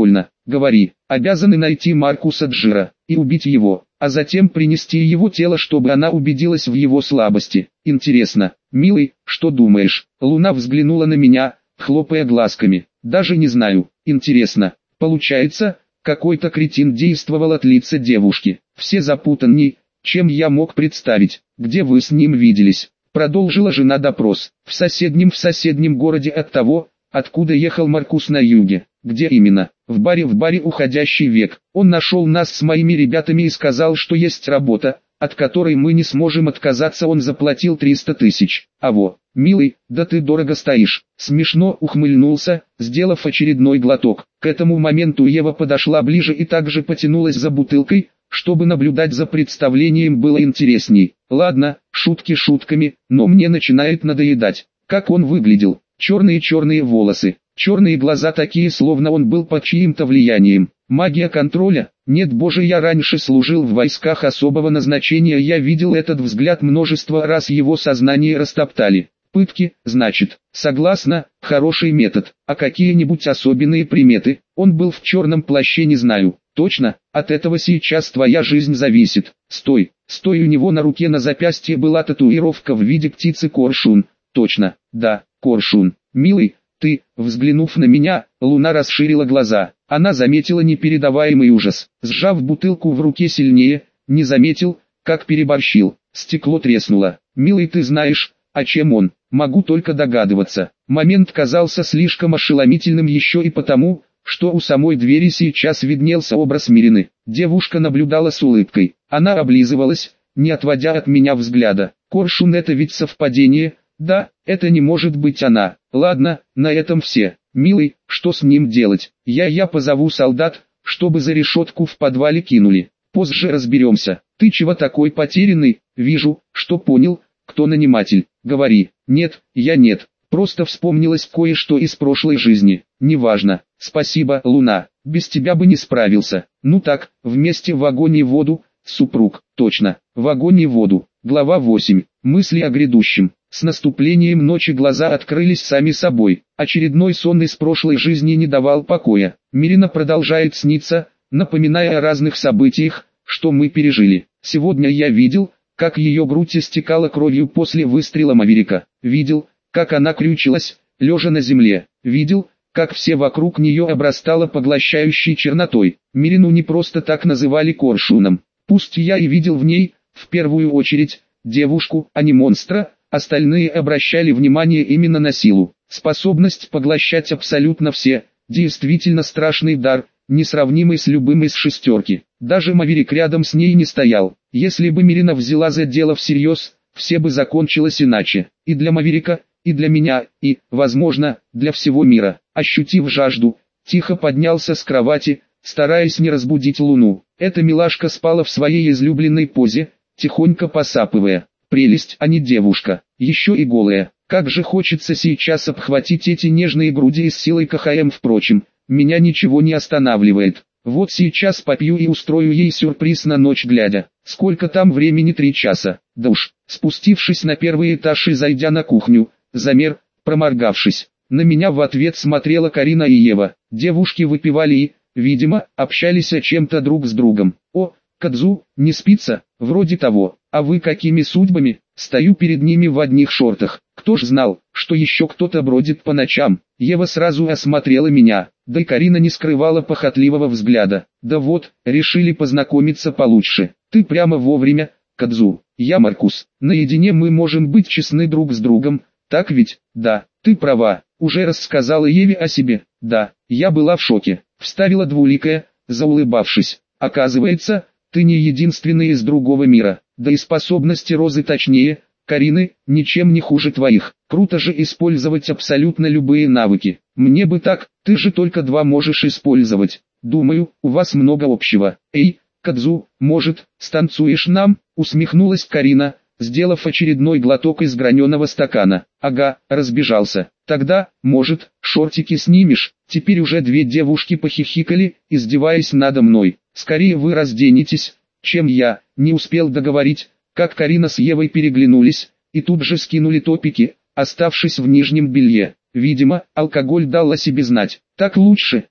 говори. Обязаны найти Маркуса Джира и убить его, а затем принести его тело, чтобы она убедилась в его слабости. Интересно, милый, что думаешь? Луна взглянула на меня, хлопая глазками. Даже не знаю. Интересно. Получается, какой-то кретин действовал от лица девушки. Все запутанней, чем я мог представить. Где вы с ним виделись? Продолжила жена допрос. В соседнем городе от того, откуда ехал Маркус на юге. Где именно? В баре «Уходящий век». Он нашел нас с моими ребятами и сказал, что есть работа, от которой мы не сможем отказаться. Он заплатил 300 тысяч. Аво, милый, да ты дорого стоишь. Смешно ухмыльнулся, сделав очередной глоток. К этому моменту Ева подошла ближе и также потянулась за бутылкой, чтобы наблюдать за представлением было интересней. Ладно, шутки шутками, но мне начинает надоедать. Как он выглядел? Черные волосы, черные глаза такие, словно он был под чьим-то влиянием. Магия контроля? Нет, боже, я раньше служил в войсках особого назначения, я видел этот взгляд множество раз, его сознание растоптали. Пытки, значит. Согласна, хороший метод. А какие-нибудь особенные приметы? Он был в черном плаще, не знаю. Точно, от этого сейчас твоя жизнь зависит. Стой, у него на руке на запястье была татуировка в виде птицы коршун. Точно, да, коршун. Милый, ты, взглянув на меня, Луна расширила глаза. Она заметила непередаваемый ужас. Сжав бутылку в руке сильнее, не заметил, как переборщил. Стекло треснуло. Милый, ты знаешь, о чем он? Могу только догадываться. Момент казался слишком ошеломительным еще и потому, что у самой двери сейчас виднелся образ Мирины. Девушка наблюдала с улыбкой. Она облизывалась, не отводя от меня взгляда. Коршун, это ведь совпадение? Да, это не может быть она. Ладно, на этом все. Милый, что с ним делать? Я позову солдат, чтобы за решетку в подвале кинули. Позже разберемся. Ты чего такой потерянный? Вижу, что понял, кто наниматель. Говори. Нет, я нет. Просто вспомнилось кое-что из прошлой жизни. Неважно. Спасибо, Луна. Без тебя бы не справился. Ну так, вместе в огонь и воду, супруг. Точно, в огонь и воду. Глава 8. Мысли о грядущем. С наступлением ночи глаза открылись сами собой. Очередной сон из прошлой жизни не давал покоя. Мирина продолжает сниться, напоминая о разных событиях, что мы пережили. Сегодня я видел, как ее грудь истекала кровью после выстрела Маверика. Видел, как она крючилась, лежа на земле. Видел, как все вокруг нее обрастало поглощающей чернотой. Мирину не просто так называли коршуном. Пусть я и видел в ней, в первую очередь, девушку, а не монстра, остальные обращали внимание именно на силу. Способность поглощать абсолютно все, действительно страшный дар, несравнимый с любым из шестерки. Даже Маверик рядом с ней не стоял. Если бы Мирина взяла за дело всерьез, все бы закончилось иначе. И для Маверика, и для меня, и, возможно, для всего мира. Ощутив жажду, тихо поднялся с кровати, стараясь не разбудить Луну. Эта милашка спала в своей излюбленной позе, тихонько посапывая. Прелесть, а не девушка, еще и голая. Как же хочется сейчас обхватить эти нежные груди и с силой КХМ. Впрочем, меня ничего не останавливает. Вот сейчас попью и устрою ей сюрприз на ночь глядя. Сколько там времени? 3 часа. Да уж. Спустившись на первый этаж и зайдя на кухню, замер, проморгавшись. На меня в ответ смотрела Карина и Ева. Девушки выпивали и, видимо, общались о чем-то друг с другом. О, Кадзу, не спится? Вроде того. А вы какими судьбами? Стою перед ними в одних шортах. Кто ж знал, что еще кто-то бродит по ночам? Ева сразу осмотрела меня, да и Карина не скрывала похотливого взгляда. Да вот, решили познакомиться получше. Ты прямо вовремя, Кадзу. Я Маркус. Наедине мы можем быть честны друг с другом. Так ведь? Да, ты права. Уже рассказала Еве о себе. Да, я была в шоке. Вставила двуликая, заулыбавшись. Оказывается, ты не единственный из другого мира. Да и способности Розы, точнее, Карины, ничем не хуже твоих. Круто же использовать абсолютно любые навыки. Мне бы так, ты же только 2 можешь использовать. Думаю, у вас много общего. Эй, Кадзу, может, станцуешь нам? Усмехнулась Карина, сделав очередной глоток из граненого стакана. Ага, разбежался. Тогда, может, шортики снимешь? Теперь уже 2 девушки похихикали, издеваясь надо мной. Скорее вы разденетесь, чем я. Не успел договорить, как Карина с Евой переглянулись, и тут же скинули топики, оставшись в нижнем белье. Видимо, алкоголь дал о себе знать. Так лучше,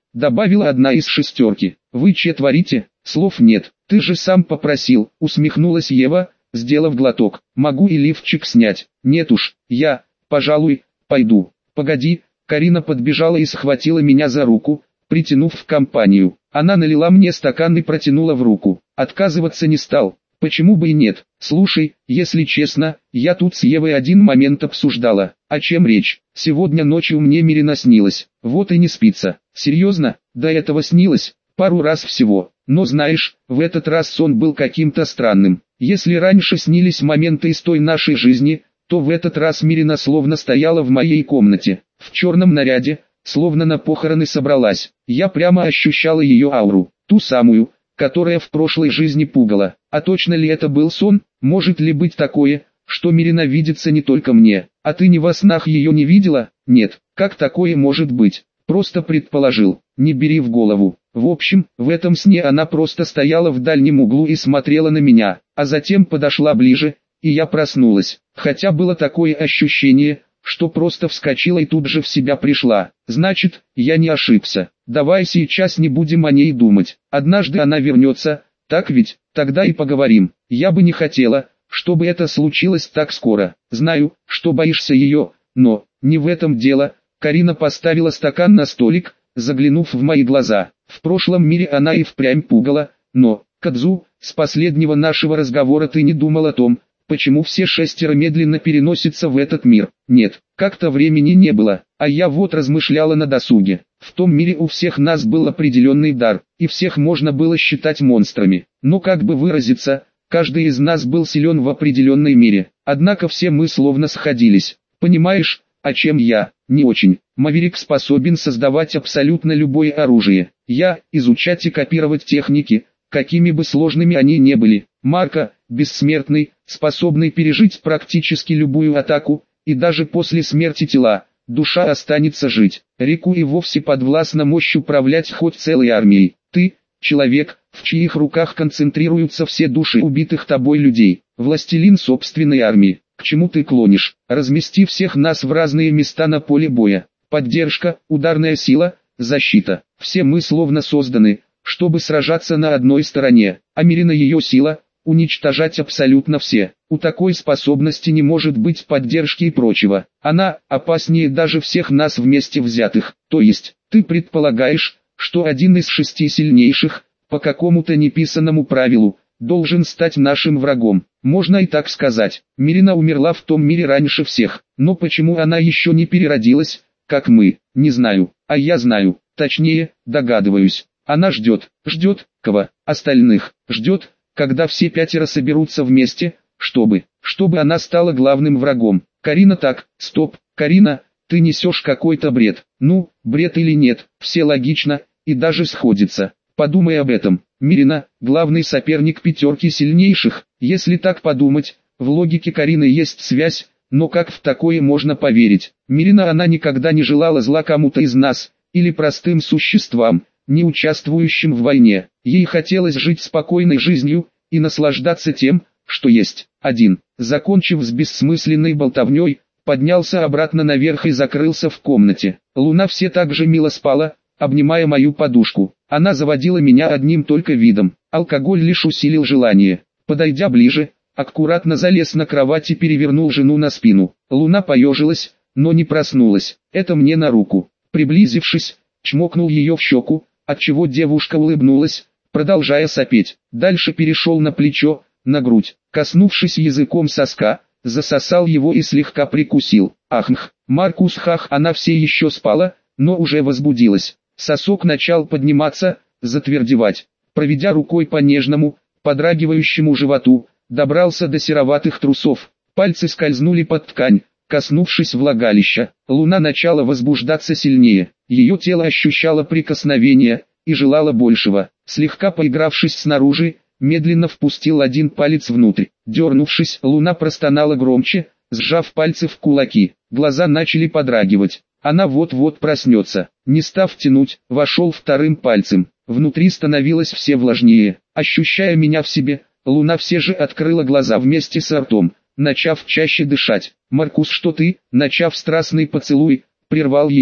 добавила одна из шестерки. Вы че творите? Слов нет. Ты же сам попросил, усмехнулась Ева, сделав глоток. Могу и лифчик снять. Нет уж, я, пожалуй, пойду. Погоди, Карина подбежала и схватила меня за руку, притянув в компанию. Она налила мне стакан и протянула в руку. Отказываться не стал. Почему бы и нет? Слушай, если честно, я тут с Евой один момент обсуждала. О чем речь? Сегодня ночью мне Мирина снилась. Вот и не спится. Серьезно? До этого снилось? Пару раз всего. Но знаешь, в этот раз сон был каким-то странным. Если раньше снились моменты из той нашей жизни, то в этот раз Мирина словно стояла в моей комнате. В черном наряде, словно на похороны собралась. Я прямо ощущала ее ауру. Ту самую, которая в прошлой жизни пугала. А точно ли это был сон? Может ли быть такое, что Мирина видится не только мне? А ты ни во снах ее не видела? Нет. Как такое может быть? Просто предположил. Не бери в голову. В общем, в этом сне она просто стояла в дальнем углу и смотрела на меня, а затем подошла ближе, и я проснулась. Хотя было такое ощущение, что просто вскочила и тут же в себя пришла. Значит, я не ошибся. Давай сейчас не будем о ней думать. Однажды она вернется, так ведь? Тогда и поговорим. Я бы не хотела, чтобы это случилось так скоро. Знаю, что боишься ее, но не в этом дело. Карина поставила стакан на столик, заглянув в мои глаза. В прошлом мире она и впрямь пугала, но, Кадзу, с последнего нашего разговора ты не думал о том, почему все шестеро медленно переносятся в этот мир. Нет, как-то времени не было, а я вот размышляла на досуге. В том мире у всех нас был определенный дар, и всех можно было считать монстрами. Но как бы выразиться, каждый из нас был силен в определенной мере. Однако все мы словно сходились. Понимаешь, о чем я? Не очень. Маверик способен создавать абсолютно любое оружие. Я, изучать и копировать техники, какими бы сложными они ни были. Марко, бессмертный, способный пережить практически любую атаку, и даже после смерти тела, душа останется жить. Рику и вовсе подвластна мощь управлять хоть целой армией. Ты, человек, в чьих руках концентрируются все души убитых тобой людей, властелин собственной армии. К чему ты клонишь? Размести всех нас в разные места на поле боя. Поддержка, ударная сила, защита. Все мы словно созданы, чтобы сражаться на одной стороне. А Мирина ее сила – уничтожать абсолютно все. У такой способности не может быть поддержки и прочего. Она опаснее даже всех нас вместе взятых. То есть, ты предполагаешь, что один из 6 сильнейших, по какому-то неписанному правилу, должен стать нашим врагом. Можно и так сказать. Мирина умерла в том мире раньше всех. Но почему она еще не переродилась, как мы, не знаю. А я знаю, точнее, догадываюсь. Она ждет кого? Остальных. Ждет, когда все 5 соберутся вместе, чтобы она стала главным врагом. Карина так, стоп, Карина, ты несешь какой-то бред. Ну, бред или нет, все логично, и даже сходится. Подумай об этом. Мирина – главный соперник 5 сильнейших. Если так подумать, в логике Карины есть связь, но как в такое можно поверить? Мирина она никогда не желала зла кому-то из нас, или простым существам, не участвующим в войне. Ей хотелось жить спокойной жизнью, и наслаждаться тем, что есть. Закончив с бессмысленной болтовней, поднялся обратно наверх и закрылся в комнате. Луна все так же мило спала, обнимая мою подушку. Она заводила меня одним только видом. Алкоголь лишь усилил желание. Подойдя ближе, аккуратно залез на кровать и перевернул жену на спину. Луна поежилась, но не проснулась. Это мне на руку. Приблизившись, чмокнул ее в щеку, отчего девушка улыбнулась, продолжая сопеть. Дальше перешел на плечо, на грудь. Коснувшись языком соска, засосал его и слегка прикусил. Ахнх, Маркус хах, она все еще спала, но уже возбудилась. Сосок начал подниматься, затвердевать. Проведя рукой по нежному, подрагивающему животу, добрался до сероватых трусов. Пальцы скользнули под ткань, коснувшись влагалища. Луна начала возбуждаться сильнее. Ее тело ощущало прикосновение и желало большего. Слегка поигравшись снаружи, медленно впустил один палец внутрь. Дернувшись, Луна простонала громче, сжав пальцы в кулаки. Глаза начали подрагивать. Она вот-вот проснется. Не став тянуть, вошел вторым пальцем. Внутри становилось все влажнее. Ощущая меня в себе, Луна все же открыла глаза вместе с ртом, начав чаще дышать. «Маркус, что ты?» Начав страстный поцелуй, прервал ее.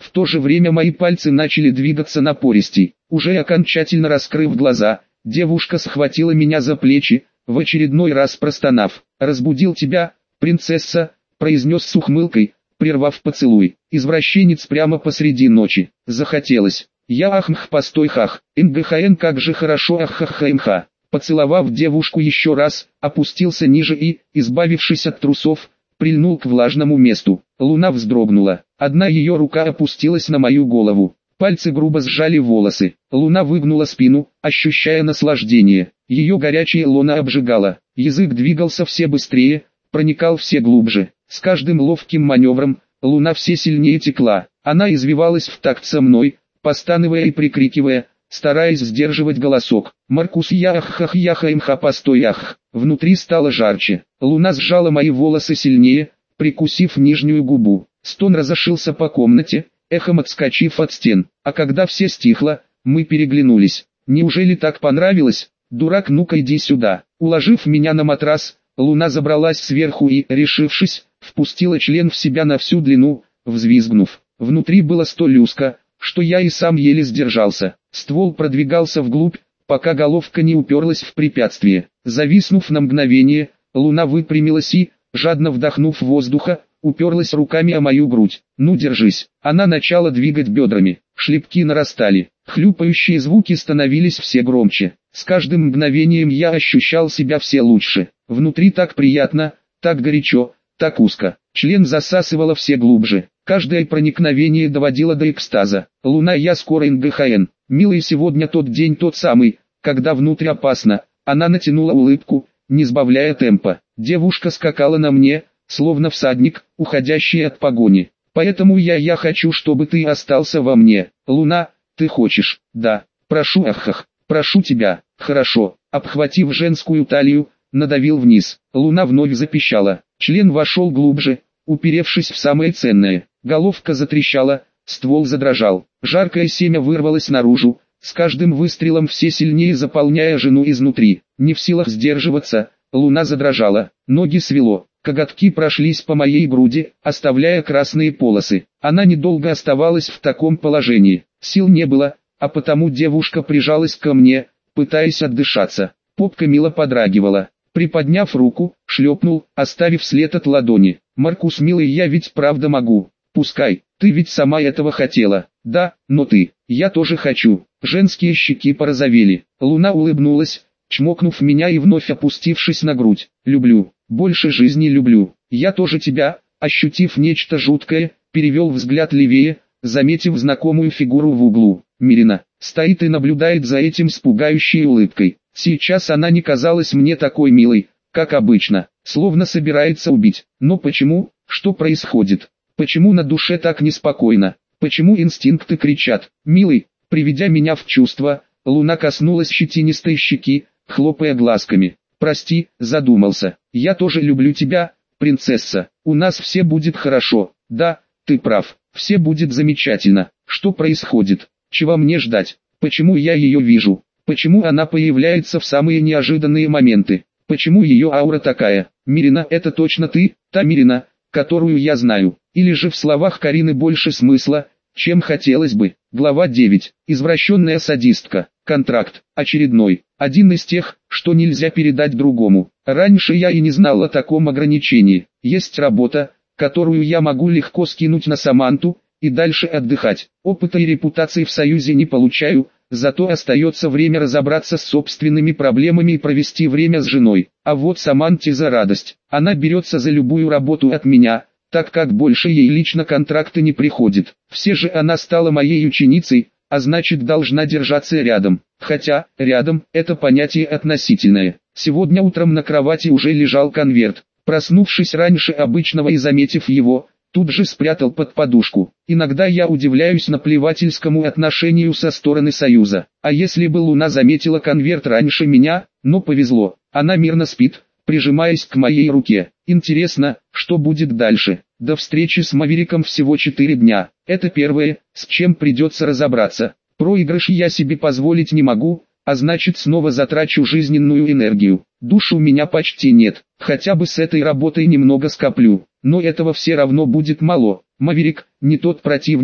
В то же время мои пальцы начали двигаться напористей. Уже окончательно раскрыв глаза, девушка схватила меня за плечи, в очередной раз простонав. «Разбудил тебя, принцесса», произнес с ухмылкой, прервав поцелуй. Извращенец прямо посреди ночи. Захотелось. Я ахмх постой хах. МГХН как же хорошо аххахмха. Поцеловав девушку еще раз, опустился ниже и, избавившись от трусов, прильнул к влажному месту. Луна вздрогнула. Одна ее рука опустилась на мою голову. Пальцы грубо сжали волосы. Луна выгнула спину, ощущая наслаждение. Ее горячее лоно обжигало. Язык двигался все быстрее, проникал все глубже. С каждым ловким маневром, Луна все сильнее текла. Она извивалась в такт со мной, постановая и прикрикивая, стараясь сдерживать голосок. «Маркус яххах яхаимха постой ах». Внутри стало жарче. Луна сжала мои волосы сильнее, прикусив нижнюю губу. Стон разошелся по комнате, эхом отскочив от стен. А когда все стихло, мы переглянулись. «Неужели так понравилось? Дурак, ну-ка иди сюда». Уложив меня на матрас, Луна забралась сверху и, решившись, впустила член в себя на всю длину, взвизгнув. Внутри было столь узко, что я и сам еле сдержался. Ствол продвигался вглубь, пока головка не уперлась в препятствие. Зависнув на мгновение, Луна выпрямилась и, жадно вдохнув воздуха, уперлась руками о мою грудь. «Ну держись». Она начала двигать бедрами. Шлепки нарастали. Хлюпающие звуки становились все громче. С каждым мгновением я ощущал себя все лучше. Внутри так приятно, так горячо, так узко. Член засасывало все глубже. Каждое проникновение доводило до экстаза. «Луна, я скоро НГХН. Милый, сегодня тот день тот самый, когда внутрь опасно». Она натянула улыбку, не сбавляя темпа. Девушка скакала на мне, словно всадник, уходящий от погони. «Поэтому я хочу, чтобы ты остался во мне. Луна, ты хочешь?» «Да. Прошу, ахах. Прошу тебя». «Хорошо». Обхватив женскую талию, надавил вниз. Луна вновь запищала. Член вошел глубже, уперевшись в самое ценное. Головка затрещала, ствол задрожал. Жаркое семя вырвалось наружу, с каждым выстрелом все сильнее заполняя жену изнутри. Не в силах сдерживаться, Луна задрожала. Ноги свело. Коготки прошлись по моей груди, оставляя красные полосы. Она недолго оставалась в таком положении. Сил не было, а потому девушка прижалась ко мне, пытаясь отдышаться. Попка мило подрагивала. Приподняв руку, шлепнул, оставив след от ладони. «Маркус, милый, я ведь правда могу». «Пускай, ты ведь сама этого хотела». «Да, но ты». «Я тоже хочу». Женские щеки порозовели. Луна улыбнулась, чмокнув меня и вновь опустившись на грудь. «Люблю. Больше жизни люблю». «Я тоже тебя». Ощутив нечто жуткое, перевел взгляд левее, заметив знакомую фигуру в углу. Мирина стоит и наблюдает за этим с пугающей улыбкой. Сейчас она не казалась мне такой милой, как обычно, словно собирается убить. Но почему? Что происходит? Почему на душе так неспокойно? Почему инстинкты кричат? «Милый», приведя меня в чувство, Луна коснулась щетинистой щеки, хлопая глазками. «Прости, задумался. Я тоже люблю тебя, принцесса. У нас все будет хорошо». «Да, ты прав. Все будет замечательно». «Что происходит? Чего мне ждать? Почему я ее вижу? Почему она появляется в самые неожиданные моменты? Почему ее аура такая? Мирина, это точно ты, та Мирина, которую я знаю?» Или же в словах Карины больше смысла, чем хотелось бы. Глава 9. Извращенная садистка. Контракт. Очередной. Один из тех, что нельзя передать другому. Раньше я и не знал о таком ограничении. Есть работа, которую я могу легко скинуть на Саманту, и дальше отдыхать. Опыта и репутации в союзе не получаю, зато остается время разобраться с собственными проблемами и провести время с женой. А вот Саманте за радость. Она берется за любую работу от меня, так как больше ей лично контракты не приходит. Все же она стала моей ученицей, а значит должна держаться рядом. Хотя, рядом – это понятие относительное. Сегодня утром на кровати уже лежал конверт. Проснувшись раньше обычного и заметив его, тут же спрятал под подушку. Иногда я удивляюсь наплевательскому отношению со стороны Союза. А если бы Луна заметила конверт раньше меня, но повезло. Она мирно спит, прижимаясь к моей руке. Интересно, что будет дальше. До встречи с Мавериком всего 4 дня. Это первое, с чем придется разобраться. Проигрыш я себе позволить не могу, а значит снова затрачу жизненную энергию. Душ у меня почти нет, хотя бы с этой работой немного скоплю. Но этого все равно будет мало. Маверик, не тот противник,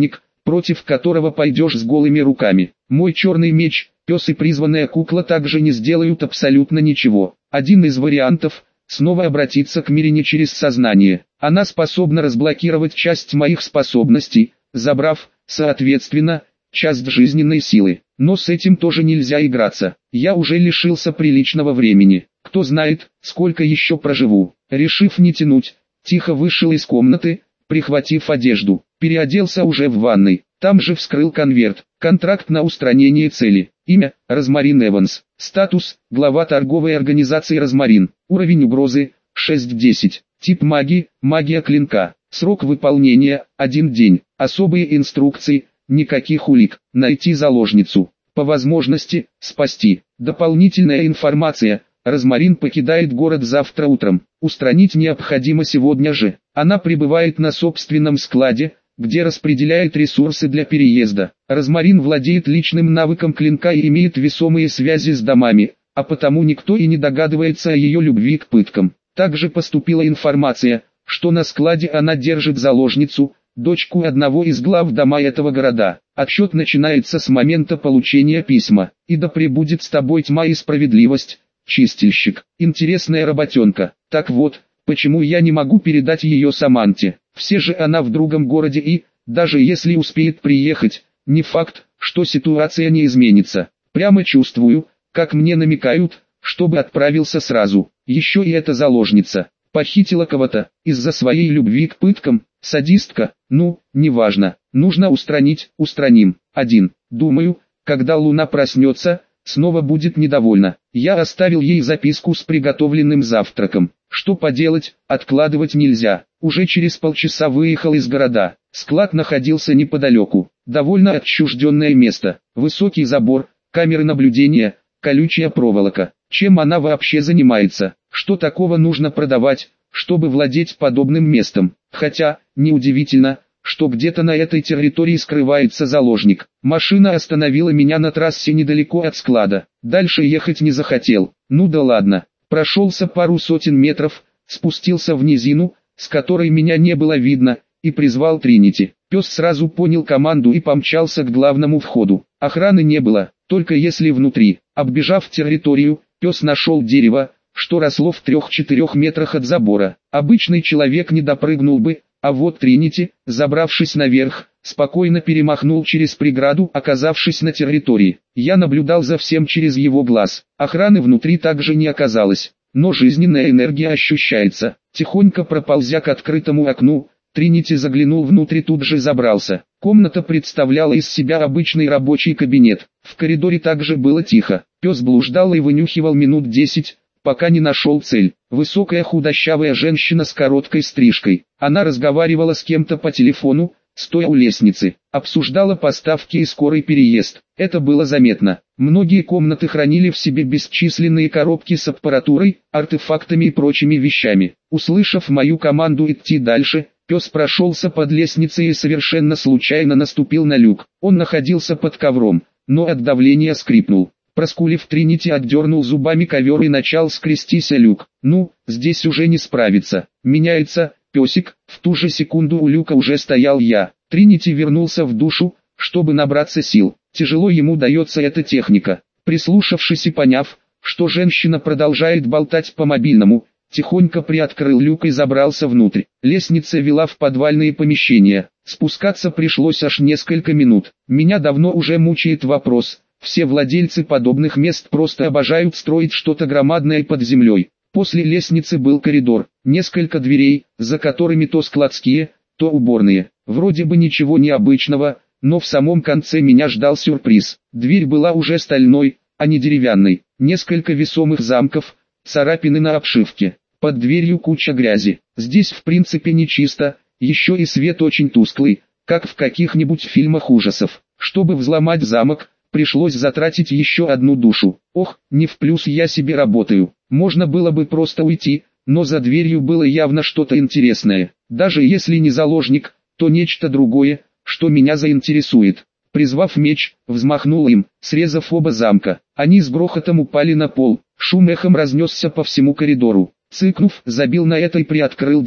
против которого пойдешь с голыми руками. Мой черный меч, пес и призванная кукла также не сделают абсолютно ничего. Один из вариантов – снова обратиться к Мирине через сознание. Она способна разблокировать часть моих способностей, забрав, соответственно, часть жизненной силы. Но с этим тоже нельзя играться. Я уже лишился приличного времени. Кто знает, сколько еще проживу. Решив не тянуть, тихо вышел из комнаты, прихватив одежду. Переоделся уже в ванной. Там же вскрыл конверт. Контракт на устранение цели. Имя – Розмарин Эванс. Статус – глава торговой организации Розмарин. Уровень угрозы – 6-10. Тип магии – магия клинка. Срок выполнения – 1 день. Особые инструкции – никаких улик. Найти заложницу. По возможности – спасти. Дополнительная информация – Розмарин покидает город завтра утром. Устранить необходимо сегодня же. Она пребывает на собственном складе, где распределяет ресурсы для переезда. Розмарин владеет личным навыком клинка и имеет весомые связи с домами, а потому никто и не догадывается о ее любви к пыткам. Также поступила информация, что на складе она держит заложницу, дочку одного из глав дома этого города. Отсчет начинается с момента получения письма. И да пребудет с тобой тьма и справедливость, чистильщик. Интересная работенка. Так вот, почему я не могу передать ее Саманте? Все же она в другом городе и, даже если успеет приехать, не факт, что ситуация не изменится. Прямо чувствую, как мне намекают, чтобы отправился сразу. Еще и эта заложница. Похитила кого-то, из-за своей любви к пыткам, садистка, неважно. Нужно устранить, устраним. 1. Думаю, когда Луна проснется, снова будет недовольна. Я оставил ей записку с приготовленным завтраком. Что поделать, откладывать нельзя. Уже через полчаса выехал из города. Склад находился неподалеку. Довольно отчужденное место. Высокий забор, камеры наблюдения, колючая проволока. Чем она вообще занимается? Что такого нужно продавать, чтобы владеть подобным местом? Хотя, неудивительно, что где-то на этой территории скрывается заложник. Машина остановила меня на трассе недалеко от склада. Дальше ехать не захотел. Ну да ладно. Прошелся пару сотен метров, спустился в низину, с которой меня не было видно, и призвал Тринити. Пес сразу понял команду и помчался к главному входу. Охраны не было, только если внутри. Оббежав территорию, пес нашел дерево, что росло в 3-4 метрах от забора. Обычный человек не допрыгнул бы, а вот Тринити, забравшись наверх, спокойно перемахнул через преграду, оказавшись на территории. Я наблюдал за всем через его глаз. Охраны внутри также не оказалось, но жизненная энергия ощущается. Тихонько проползя к открытому окну, Тринити заглянул внутрь и тут же забрался. Комната представляла из себя обычный рабочий кабинет. В коридоре также было тихо. Пес блуждал и вынюхивал минут 10, пока не нашел цель. Высокая худощавая женщина с короткой стрижкой. Она разговаривала с кем-то по телефону, стоя у лестницы. Обсуждала поставки и скорый переезд. Это было заметно. Многие комнаты хранили в себе бесчисленные коробки с аппаратурой, артефактами и прочими вещами. Услышав мою команду идти дальше, пес прошелся под лестницей и совершенно случайно наступил на люк. Он находился под ковром, но от давления скрипнул. Проскулив, Тринити отдернул зубами ковер и начал скрестись о люк. Здесь уже не справиться. Меняется, песик. В ту же секунду у люка уже стоял я. Тринити вернулся в душу, чтобы набраться сил. Тяжело ему дается эта техника. Прислушавшись и поняв, что женщина продолжает болтать по мобильному, тихонько приоткрыл люк и забрался внутрь. Лестница вела в подвальные помещения. Спускаться пришлось аж несколько минут. Меня давно уже мучает вопрос. Все владельцы подобных мест просто обожают строить что-то громадное под землей. После лестницы был коридор, несколько дверей, за которыми то складские, то уборные. Вроде бы ничего необычного, но в самом конце меня ждал сюрприз. Дверь была уже стальной, а не деревянной. Несколько весомых замков, царапины на обшивке. Под дверью куча грязи. Здесь в принципе не чисто, еще и свет очень тусклый, как в каких-нибудь фильмах ужасов. Чтобы взломать замок, пришлось затратить еще одну душу. Ох, не в плюс я себе работаю. Можно было бы просто уйти, но за дверью было явно что-то интересное. Даже если не заложник, то нечто другое, что меня заинтересует. Призвав меч, взмахнул им, срезав оба замка. Они с грохотом упали на пол. Шум эхом разнесся по всему коридору. Цыкнув, забил на это и приоткрыл дверь.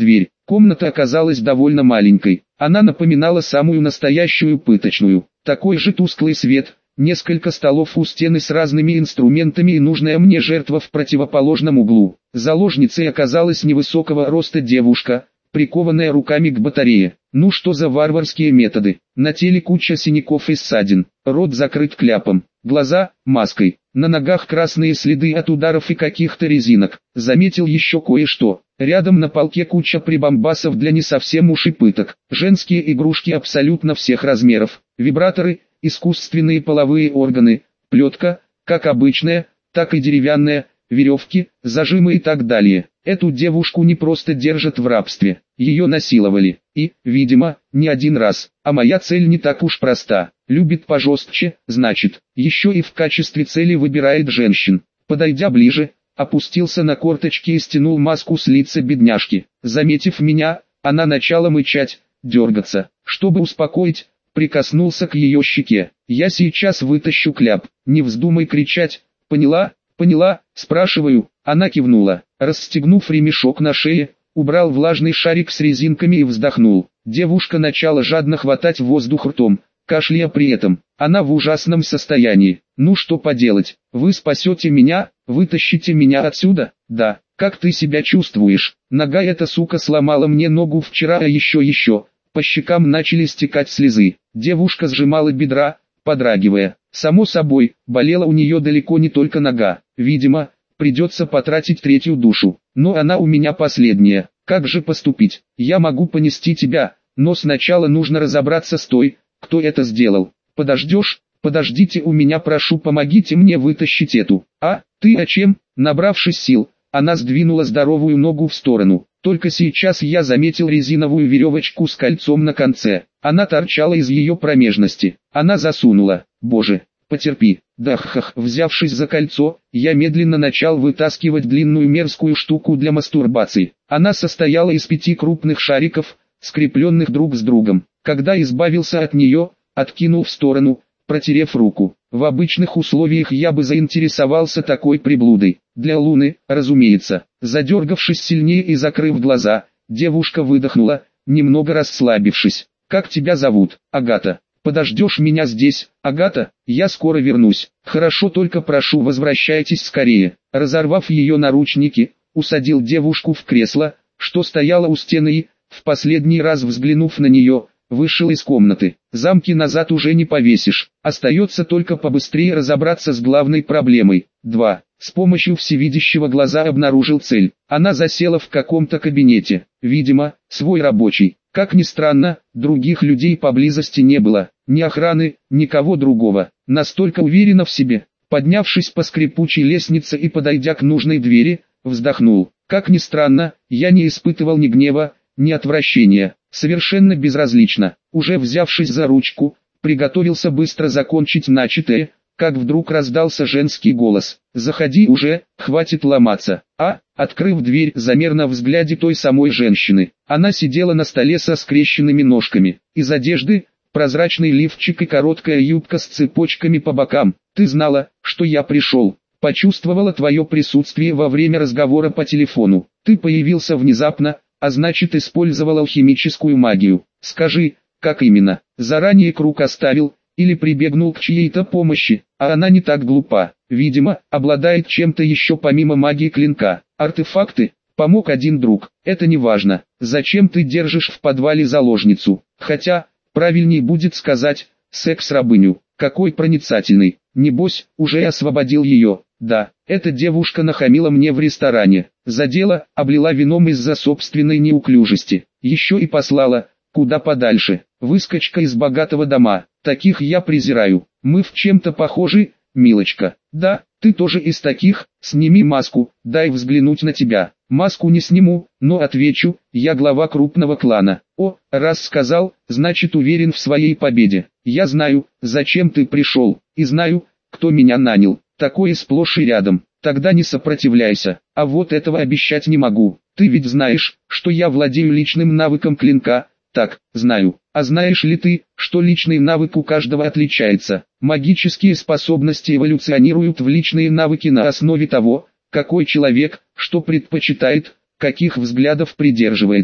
Комната оказалась довольно маленькой. Она напоминала самую настоящую пыточную. Такой же тусклый свет, несколько столов у стены с разными инструментами и нужная мне жертва в противоположном углу. Заложницей оказалась невысокого роста девушка, прикованная руками к батарее. Ну что за варварские методы? На теле куча синяков и ссадин, рот закрыт кляпом, глаза – маской, на ногах красные следы от ударов и каких-то резинок. Заметил еще кое-что. Рядом на полке куча прибамбасов для не совсем уж и пыток. Женские игрушки абсолютно всех размеров, вибраторы, искусственные половые органы, плетка, как обычная, так и деревянная, веревки, зажимы и так далее. Эту девушку не просто держат в рабстве, ее насиловали. И, видимо, не один раз. А моя цель не так уж проста. Любит пожестче, значит, еще и в качестве цели выбирает женщин. Подойдя ближе, опустился на корточки и стянул маску с лица бедняжки. Заметив меня, она начала мычать, дергаться. Чтобы успокоить, прикоснулся к ее щеке. Я сейчас вытащу кляп. Не вздумай кричать. Поняла? Поняла? Спрашиваю. Она кивнула. Расстегнув ремешок на шее, убрал влажный шарик с резинками и вздохнул. Девушка начала жадно хватать воздух ртом, кашляя при этом. Она в ужасном состоянии. Ну что поделать? Вы спасете меня? Вытащите меня отсюда? Да. Как ты себя чувствуешь? Нога эта сука сломала мне ногу вчера, а еще. По щекам начали стекать слезы. Девушка сжимала бедра, подрагивая. Само собой, болела у нее далеко не только нога. Видимо, придется потратить третью душу. Но она у меня последняя. Как же поступить? Я могу понести тебя, но сначала нужно разобраться с той, кто это сделал. Подождешь? Подождите у меня, прошу, помогите мне вытащить эту. А, ты о чем? Набравшись сил, она сдвинула здоровую ногу в сторону. Только сейчас я заметил резиновую веревочку с кольцом на конце. Она торчала из ее промежности. Она засунула. Боже, потерпи. Дахах, взявшись за кольцо, я медленно начал вытаскивать длинную мерзкую штуку для мастурбации. Она состояла из 5 крупных шариков, скрепленных друг с другом. Когда избавился от нее, откинул в сторону, протерев руку. В обычных условиях я бы заинтересовался такой приблудой. Для Луны, разумеется. Задергавшись сильнее и закрыв глаза, девушка выдохнула, немного расслабившись. «Как тебя зовут, Агата? Подождешь меня здесь, Агата? Я скоро вернусь. Хорошо, только прошу, возвращайтесь скорее». Разорвав ее наручники, усадил девушку в кресло, что стояло у стены и, в последний раз взглянув на нее, вышел из комнаты. Замки назад уже не повесишь. Остается только побыстрее разобраться с главной проблемой. 2. С помощью всевидящего глаза обнаружил цель. Она засела в каком-то кабинете. Видимо, свой рабочий. Как ни странно, других людей поблизости не было. Ни охраны, никого другого. Настолько уверенно в себе. Поднявшись по скрипучей лестнице и подойдя к нужной двери, вздохнул. Как ни странно, я не испытывал ни гнева, ни отвращения. Совершенно безразлично. Уже взявшись за ручку, приготовился быстро закончить начатое, как вдруг раздался женский голос. «Заходи уже, хватит ломаться». Открыв дверь, замер на взгляде той самой женщины. Она сидела на столе со скрещенными ножками. Из одежды прозрачный лифчик и короткая юбка с цепочками по бокам. «Ты знала, что я пришел. Почувствовала твое присутствие во время разговора по телефону. Ты появился внезапно, а значит использовал алхимическую магию. Скажи, как именно? Заранее круг оставил, или прибегнул к чьей-то помощи? А она не так глупа. Видимо, обладает чем-то еще помимо магии клинка. Артефакты? Помог один друг. Это не важно. Зачем ты держишь в подвале заложницу? Хотя, правильнее будет сказать, секс-рабыню. Какой проницательный. Небось, уже освободил ее. Да, эта девушка нахамила мне в ресторане. Задела, облила вином из-за собственной неуклюжести. Еще и послала, куда подальше. Выскочка из богатого дома. Таких я презираю. Мы в чем-то похожи, милочка. Да, ты тоже из таких. Сними маску, дай взглянуть на тебя. Маску не сниму, но отвечу, я глава крупного клана. О, раз сказал, значит уверен в своей победе. Я знаю, зачем ты пришел, и знаю, кто меня нанял. Такое сплошь и рядом. Тогда не сопротивляйся. А вот этого обещать не могу. Ты ведь знаешь, что я владею личным навыком клинка. Так, знаю. А знаешь ли ты, что личный навык у каждого отличается? Магические способности эволюционируют в личные навыки на основе того, какой человек, что предпочитает, каких взглядов придерживается. К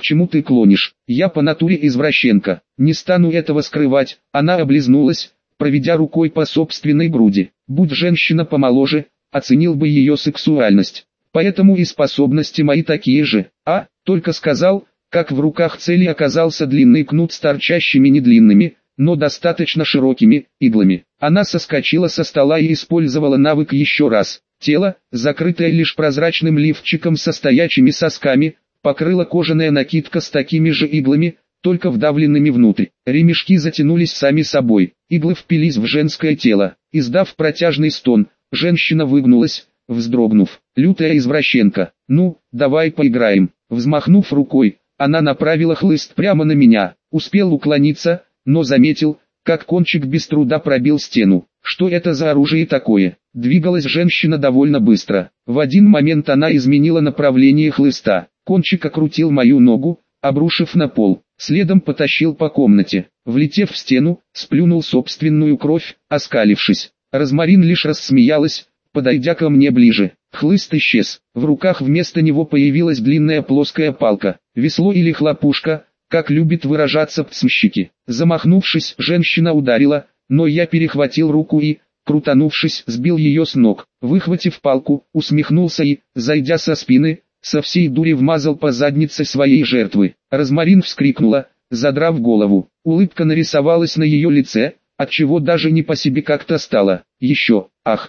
К чему ты клонишь? Я по натуре извращенка. Не стану этого скрывать. Она облизнулась, проведя рукой по собственной груди. Будь женщина помоложе, оценил бы ее сексуальность. Поэтому и способности мои такие же. Только сказал, как в руках цели оказался длинный кнут с торчащими не длинными, но достаточно широкими иглами. Она соскочила со стола и использовала навык еще раз. Тело, закрытое лишь прозрачным лифчиком со стоячими сосками, покрыла кожаная накидка с такими же иглами, только вдавленными внутрь. Ремешки затянулись сами собой, иглы впились в женское тело. Издав протяжный стон, женщина выгнулась, вздрогнув. Лютая извращенка. Ну, давай поиграем. Взмахнув рукой, она направила хлыст прямо на меня. Успел уклониться, но заметил, как кончик без труда пробил стену. Что это за оружие такое? Двигалась женщина довольно быстро. В один момент она изменила направление хлыста. Кончик окрутил мою ногу, обрушив на пол. Следом потащил по комнате. Влетев в стену, сплюнул собственную кровь, оскалившись. Розмарин лишь рассмеялась, подойдя ко мне ближе. Хлыст исчез. В руках вместо него появилась длинная плоская палка. Весло или хлопушка, как любят выражаться псмщики. Замахнувшись, женщина ударила, но я перехватил руку и, крутанувшись, сбил ее с ног. Выхватив палку, усмехнулся и, зайдя со спины, со всей дури вмазал по заднице своей жертвы. Розмарин вскрикнула, задрав голову. Улыбка нарисовалась на ее лице, отчего даже не по себе как-то стало. Еще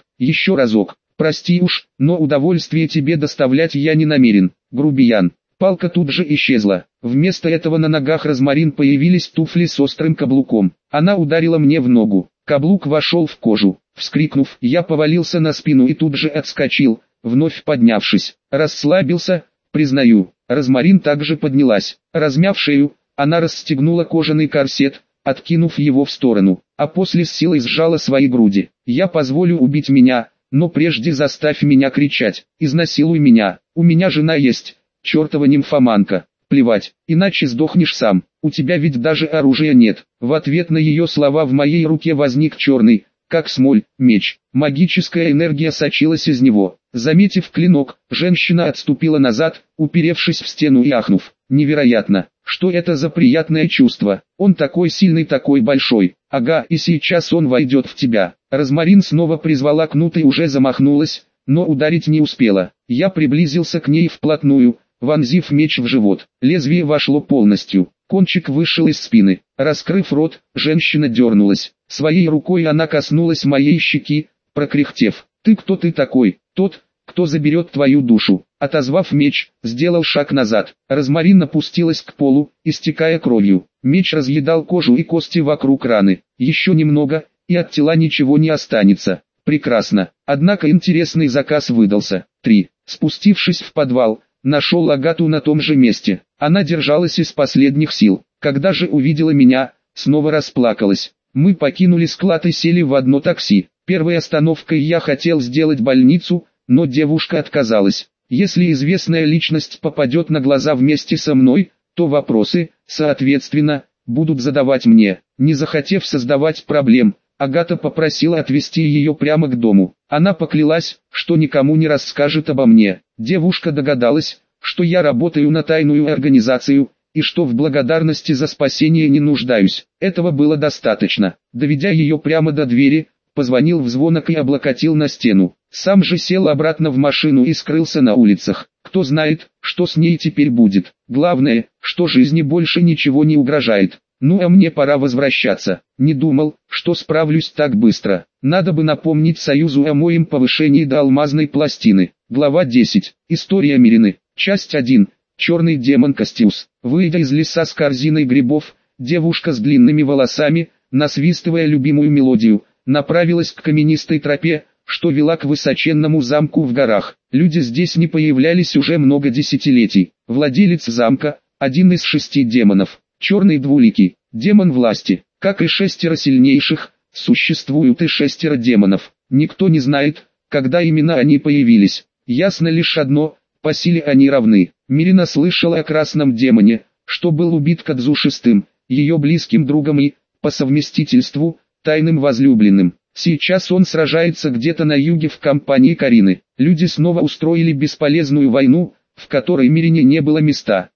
разок. Прости уж, но удовольствие тебе доставлять я не намерен, грубиян. Палка тут же исчезла. Вместо этого на ногах Розмарин появились туфли с острым каблуком. Она ударила мне в ногу. Каблук вошел в кожу. Вскрикнув, я повалился на спину и тут же отскочил, вновь поднявшись. Расслабился, признаю. Розмарин также поднялась. Размяв шею, она расстегнула кожаный корсет, откинув его в сторону, а после с силой сжала свои груди. Я позволю убить меня, но прежде заставь меня кричать. Изнасилуй меня. У меня жена есть. Чертова нимфоманка. Плевать, иначе сдохнешь сам. У тебя ведь даже оружия нет. В ответ на ее слова в моей руке возник черный, как смоль, меч. Магическая энергия сочилась из него. Заметив клинок, женщина отступила назад, уперевшись в стену и ахнув. Невероятно, что это за приятное чувство. Он такой сильный, такой большой. Ага, и сейчас он войдет в тебя. Розмарин снова призвала кнут и уже замахнулась, но ударить не успела. Я приблизился к ней вплотную, вонзив меч в живот. Лезвие вошло полностью. Кончик вышел из спины. Раскрыв рот, женщина дернулась. Своей рукой она коснулась моей щеки, прокряхтев. «Ты кто ты такой?» «Тот, кто заберет твою душу». Отозвав меч, сделал шаг назад. Розмарин опустилась к полу, истекая кровью. Меч разъедал кожу и кости вокруг раны. Еще немного, и от тела ничего не останется. Прекрасно. Однако интересный заказ выдался. 3. Спустившись в подвал, нашел Агату на том же месте. Она держалась из последних сил. Когда же увидела меня, снова расплакалась. Мы покинули склад и сели в одно такси. Первой остановкой я хотел сделать больницу, но девушка отказалась. Если известная личность попадет на глаза вместе со мной, то вопросы, соответственно, будут задавать мне. Не захотев создавать проблем, Агата попросила отвезти ее прямо к дому. Она поклялась, что никому не расскажет обо мне. Девушка догадалась, что я работаю на тайную организацию, и что в благодарности за спасение не нуждаюсь. Этого было достаточно. Доведя ее прямо до двери, позвонил в звонок и облокотил на стену. Сам же сел обратно в машину и скрылся на улицах. Кто знает, что с ней теперь будет. Главное, что жизни больше ничего не угрожает. Ну а мне пора возвращаться. Не думал, что справлюсь так быстро. Надо бы напомнить Союзу о моем повышении до алмазной пластины. Глава 10. История Мирины. Часть 1. Черный демон Костиус. Выйдя из леса с корзиной грибов, девушка с длинными волосами, насвистывая любимую мелодию, направилась к каменистой тропе, что вела к высоченному замку в горах. Люди здесь не появлялись уже много десятилетий. Владелец замка, один из 6 демонов, черный двуликий, демон власти. Как и 6 сильнейших, существуют и 6 демонов. Никто не знает, когда именно они появились. Ясно лишь одно, по силе они равны. Мирина слышала о красном демоне, что был убит Кадзу VI, ее близким другом и, по совместительству, тайным возлюбленным. Сейчас он сражается где-то на юге в компании Карины. Люди снова устроили бесполезную войну, в которой Мирине не было места.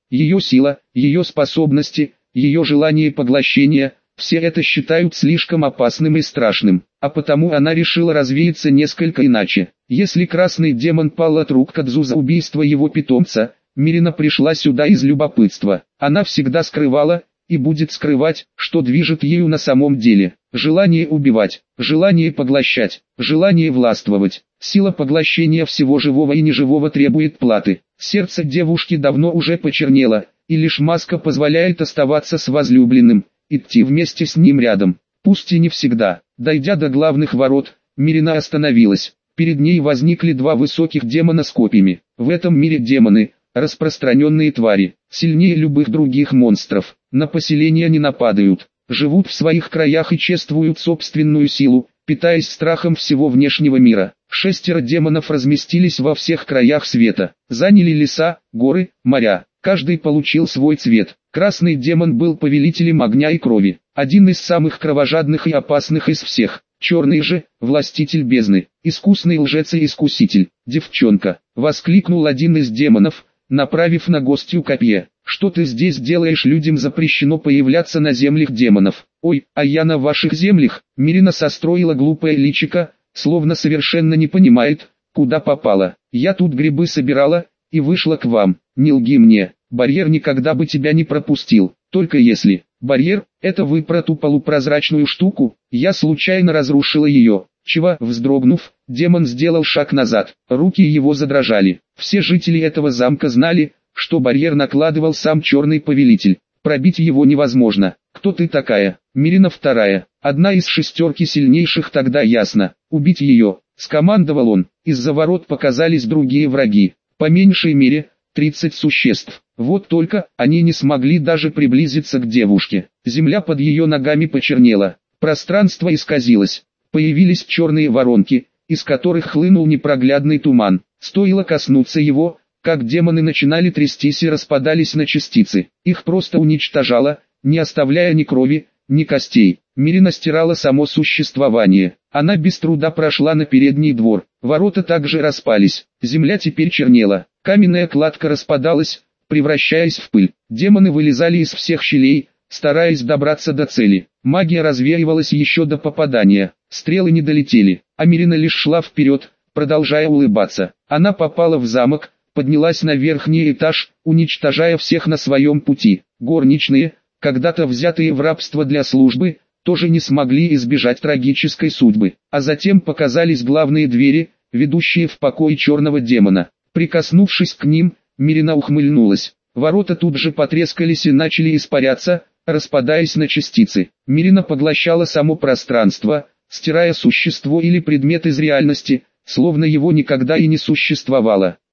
Ее сила, ее способности, ее желание поглощения – все это считают слишком опасным и страшным, а потому она решила развеяться несколько иначе. Если красный демон пал от рук Кадзу за убийство его питомца, Мирина пришла сюда из любопытства. Она всегда скрывала, и будет скрывать, что движет ею на самом деле. Желание убивать, желание поглощать, желание властвовать. Сила поглощения всего живого и неживого требует платы. Сердце девушки давно уже почернело, и лишь маска позволяет оставаться с возлюбленным, идти вместе с ним рядом. Пусть и не всегда. Дойдя до главных ворот, Мирина остановилась. Перед ней возникли два высоких демона с копьями. В этом мире демоны – распространенные твари, сильнее любых других монстров, на поселения не нападают, живут в своих краях и чествуют собственную силу, питаясь страхом всего внешнего мира. 6 демонов разместились во всех краях света, заняли леса, горы, моря, каждый получил свой цвет. Красный демон был повелителем огня и крови, один из самых кровожадных и опасных из всех. Черный же – властитель бездны, искусный лжец и искуситель. «Девчонка!» – воскликнул один из демонов, направив на гостью копье. «Что ты здесь делаешь? Людям запрещено появляться на землях демонов». «Ой, а я на ваших землях?» Мирина состроила глупое личико, словно совершенно не понимает, куда попала. «Я тут грибы собирала, и вышла к вам. Не лги мне, барьер никогда бы тебя не пропустил, только если...» «Барьер, это вы про ту полупрозрачную штуку? Я случайно разрушила ее». Чего, вздрогнув, демон сделал шаг назад, руки его задрожали. Все жители этого замка знали, что барьер накладывал сам черный повелитель. Пробить его невозможно. «Кто ты такая?» Мирина вторая, одна из 6 сильнейших. «Тогда ясно. Убить ее», — скомандовал он. Из-за ворот показались другие враги. По меньшей мере, 30 существ. Вот только, они не смогли даже приблизиться к девушке. Земля под ее ногами почернела. Пространство исказилось. Появились черные воронки, из которых хлынул непроглядный туман. Стоило коснуться его, как демоны начинали трястись и распадались на частицы. Их просто уничтожало, не оставляя ни крови, ни костей. Мирина стирала само существование. Она без труда прошла на передний двор. Ворота также распались. Земля теперь чернела. Каменная кладка распадалась, превращаясь в пыль. Демоны вылезали из всех щелей, стараясь добраться до цели. Магия развеивалась еще до попадания. Стрелы не долетели, а Мирина лишь шла вперед, продолжая улыбаться. Она попала в замок, поднялась на верхний этаж, уничтожая всех на своем пути. Горничные, когда-то взятые в рабство для службы, тоже не смогли избежать трагической судьбы. А затем показались главные двери, ведущие в покой черного демона. Прикоснувшись к ним, Мирина ухмыльнулась. Ворота тут же потрескались и начали испаряться, распадаясь на частицы. Мирина поглощала само пространство, стирая существо или предмет из реальности, словно его никогда и не существовало.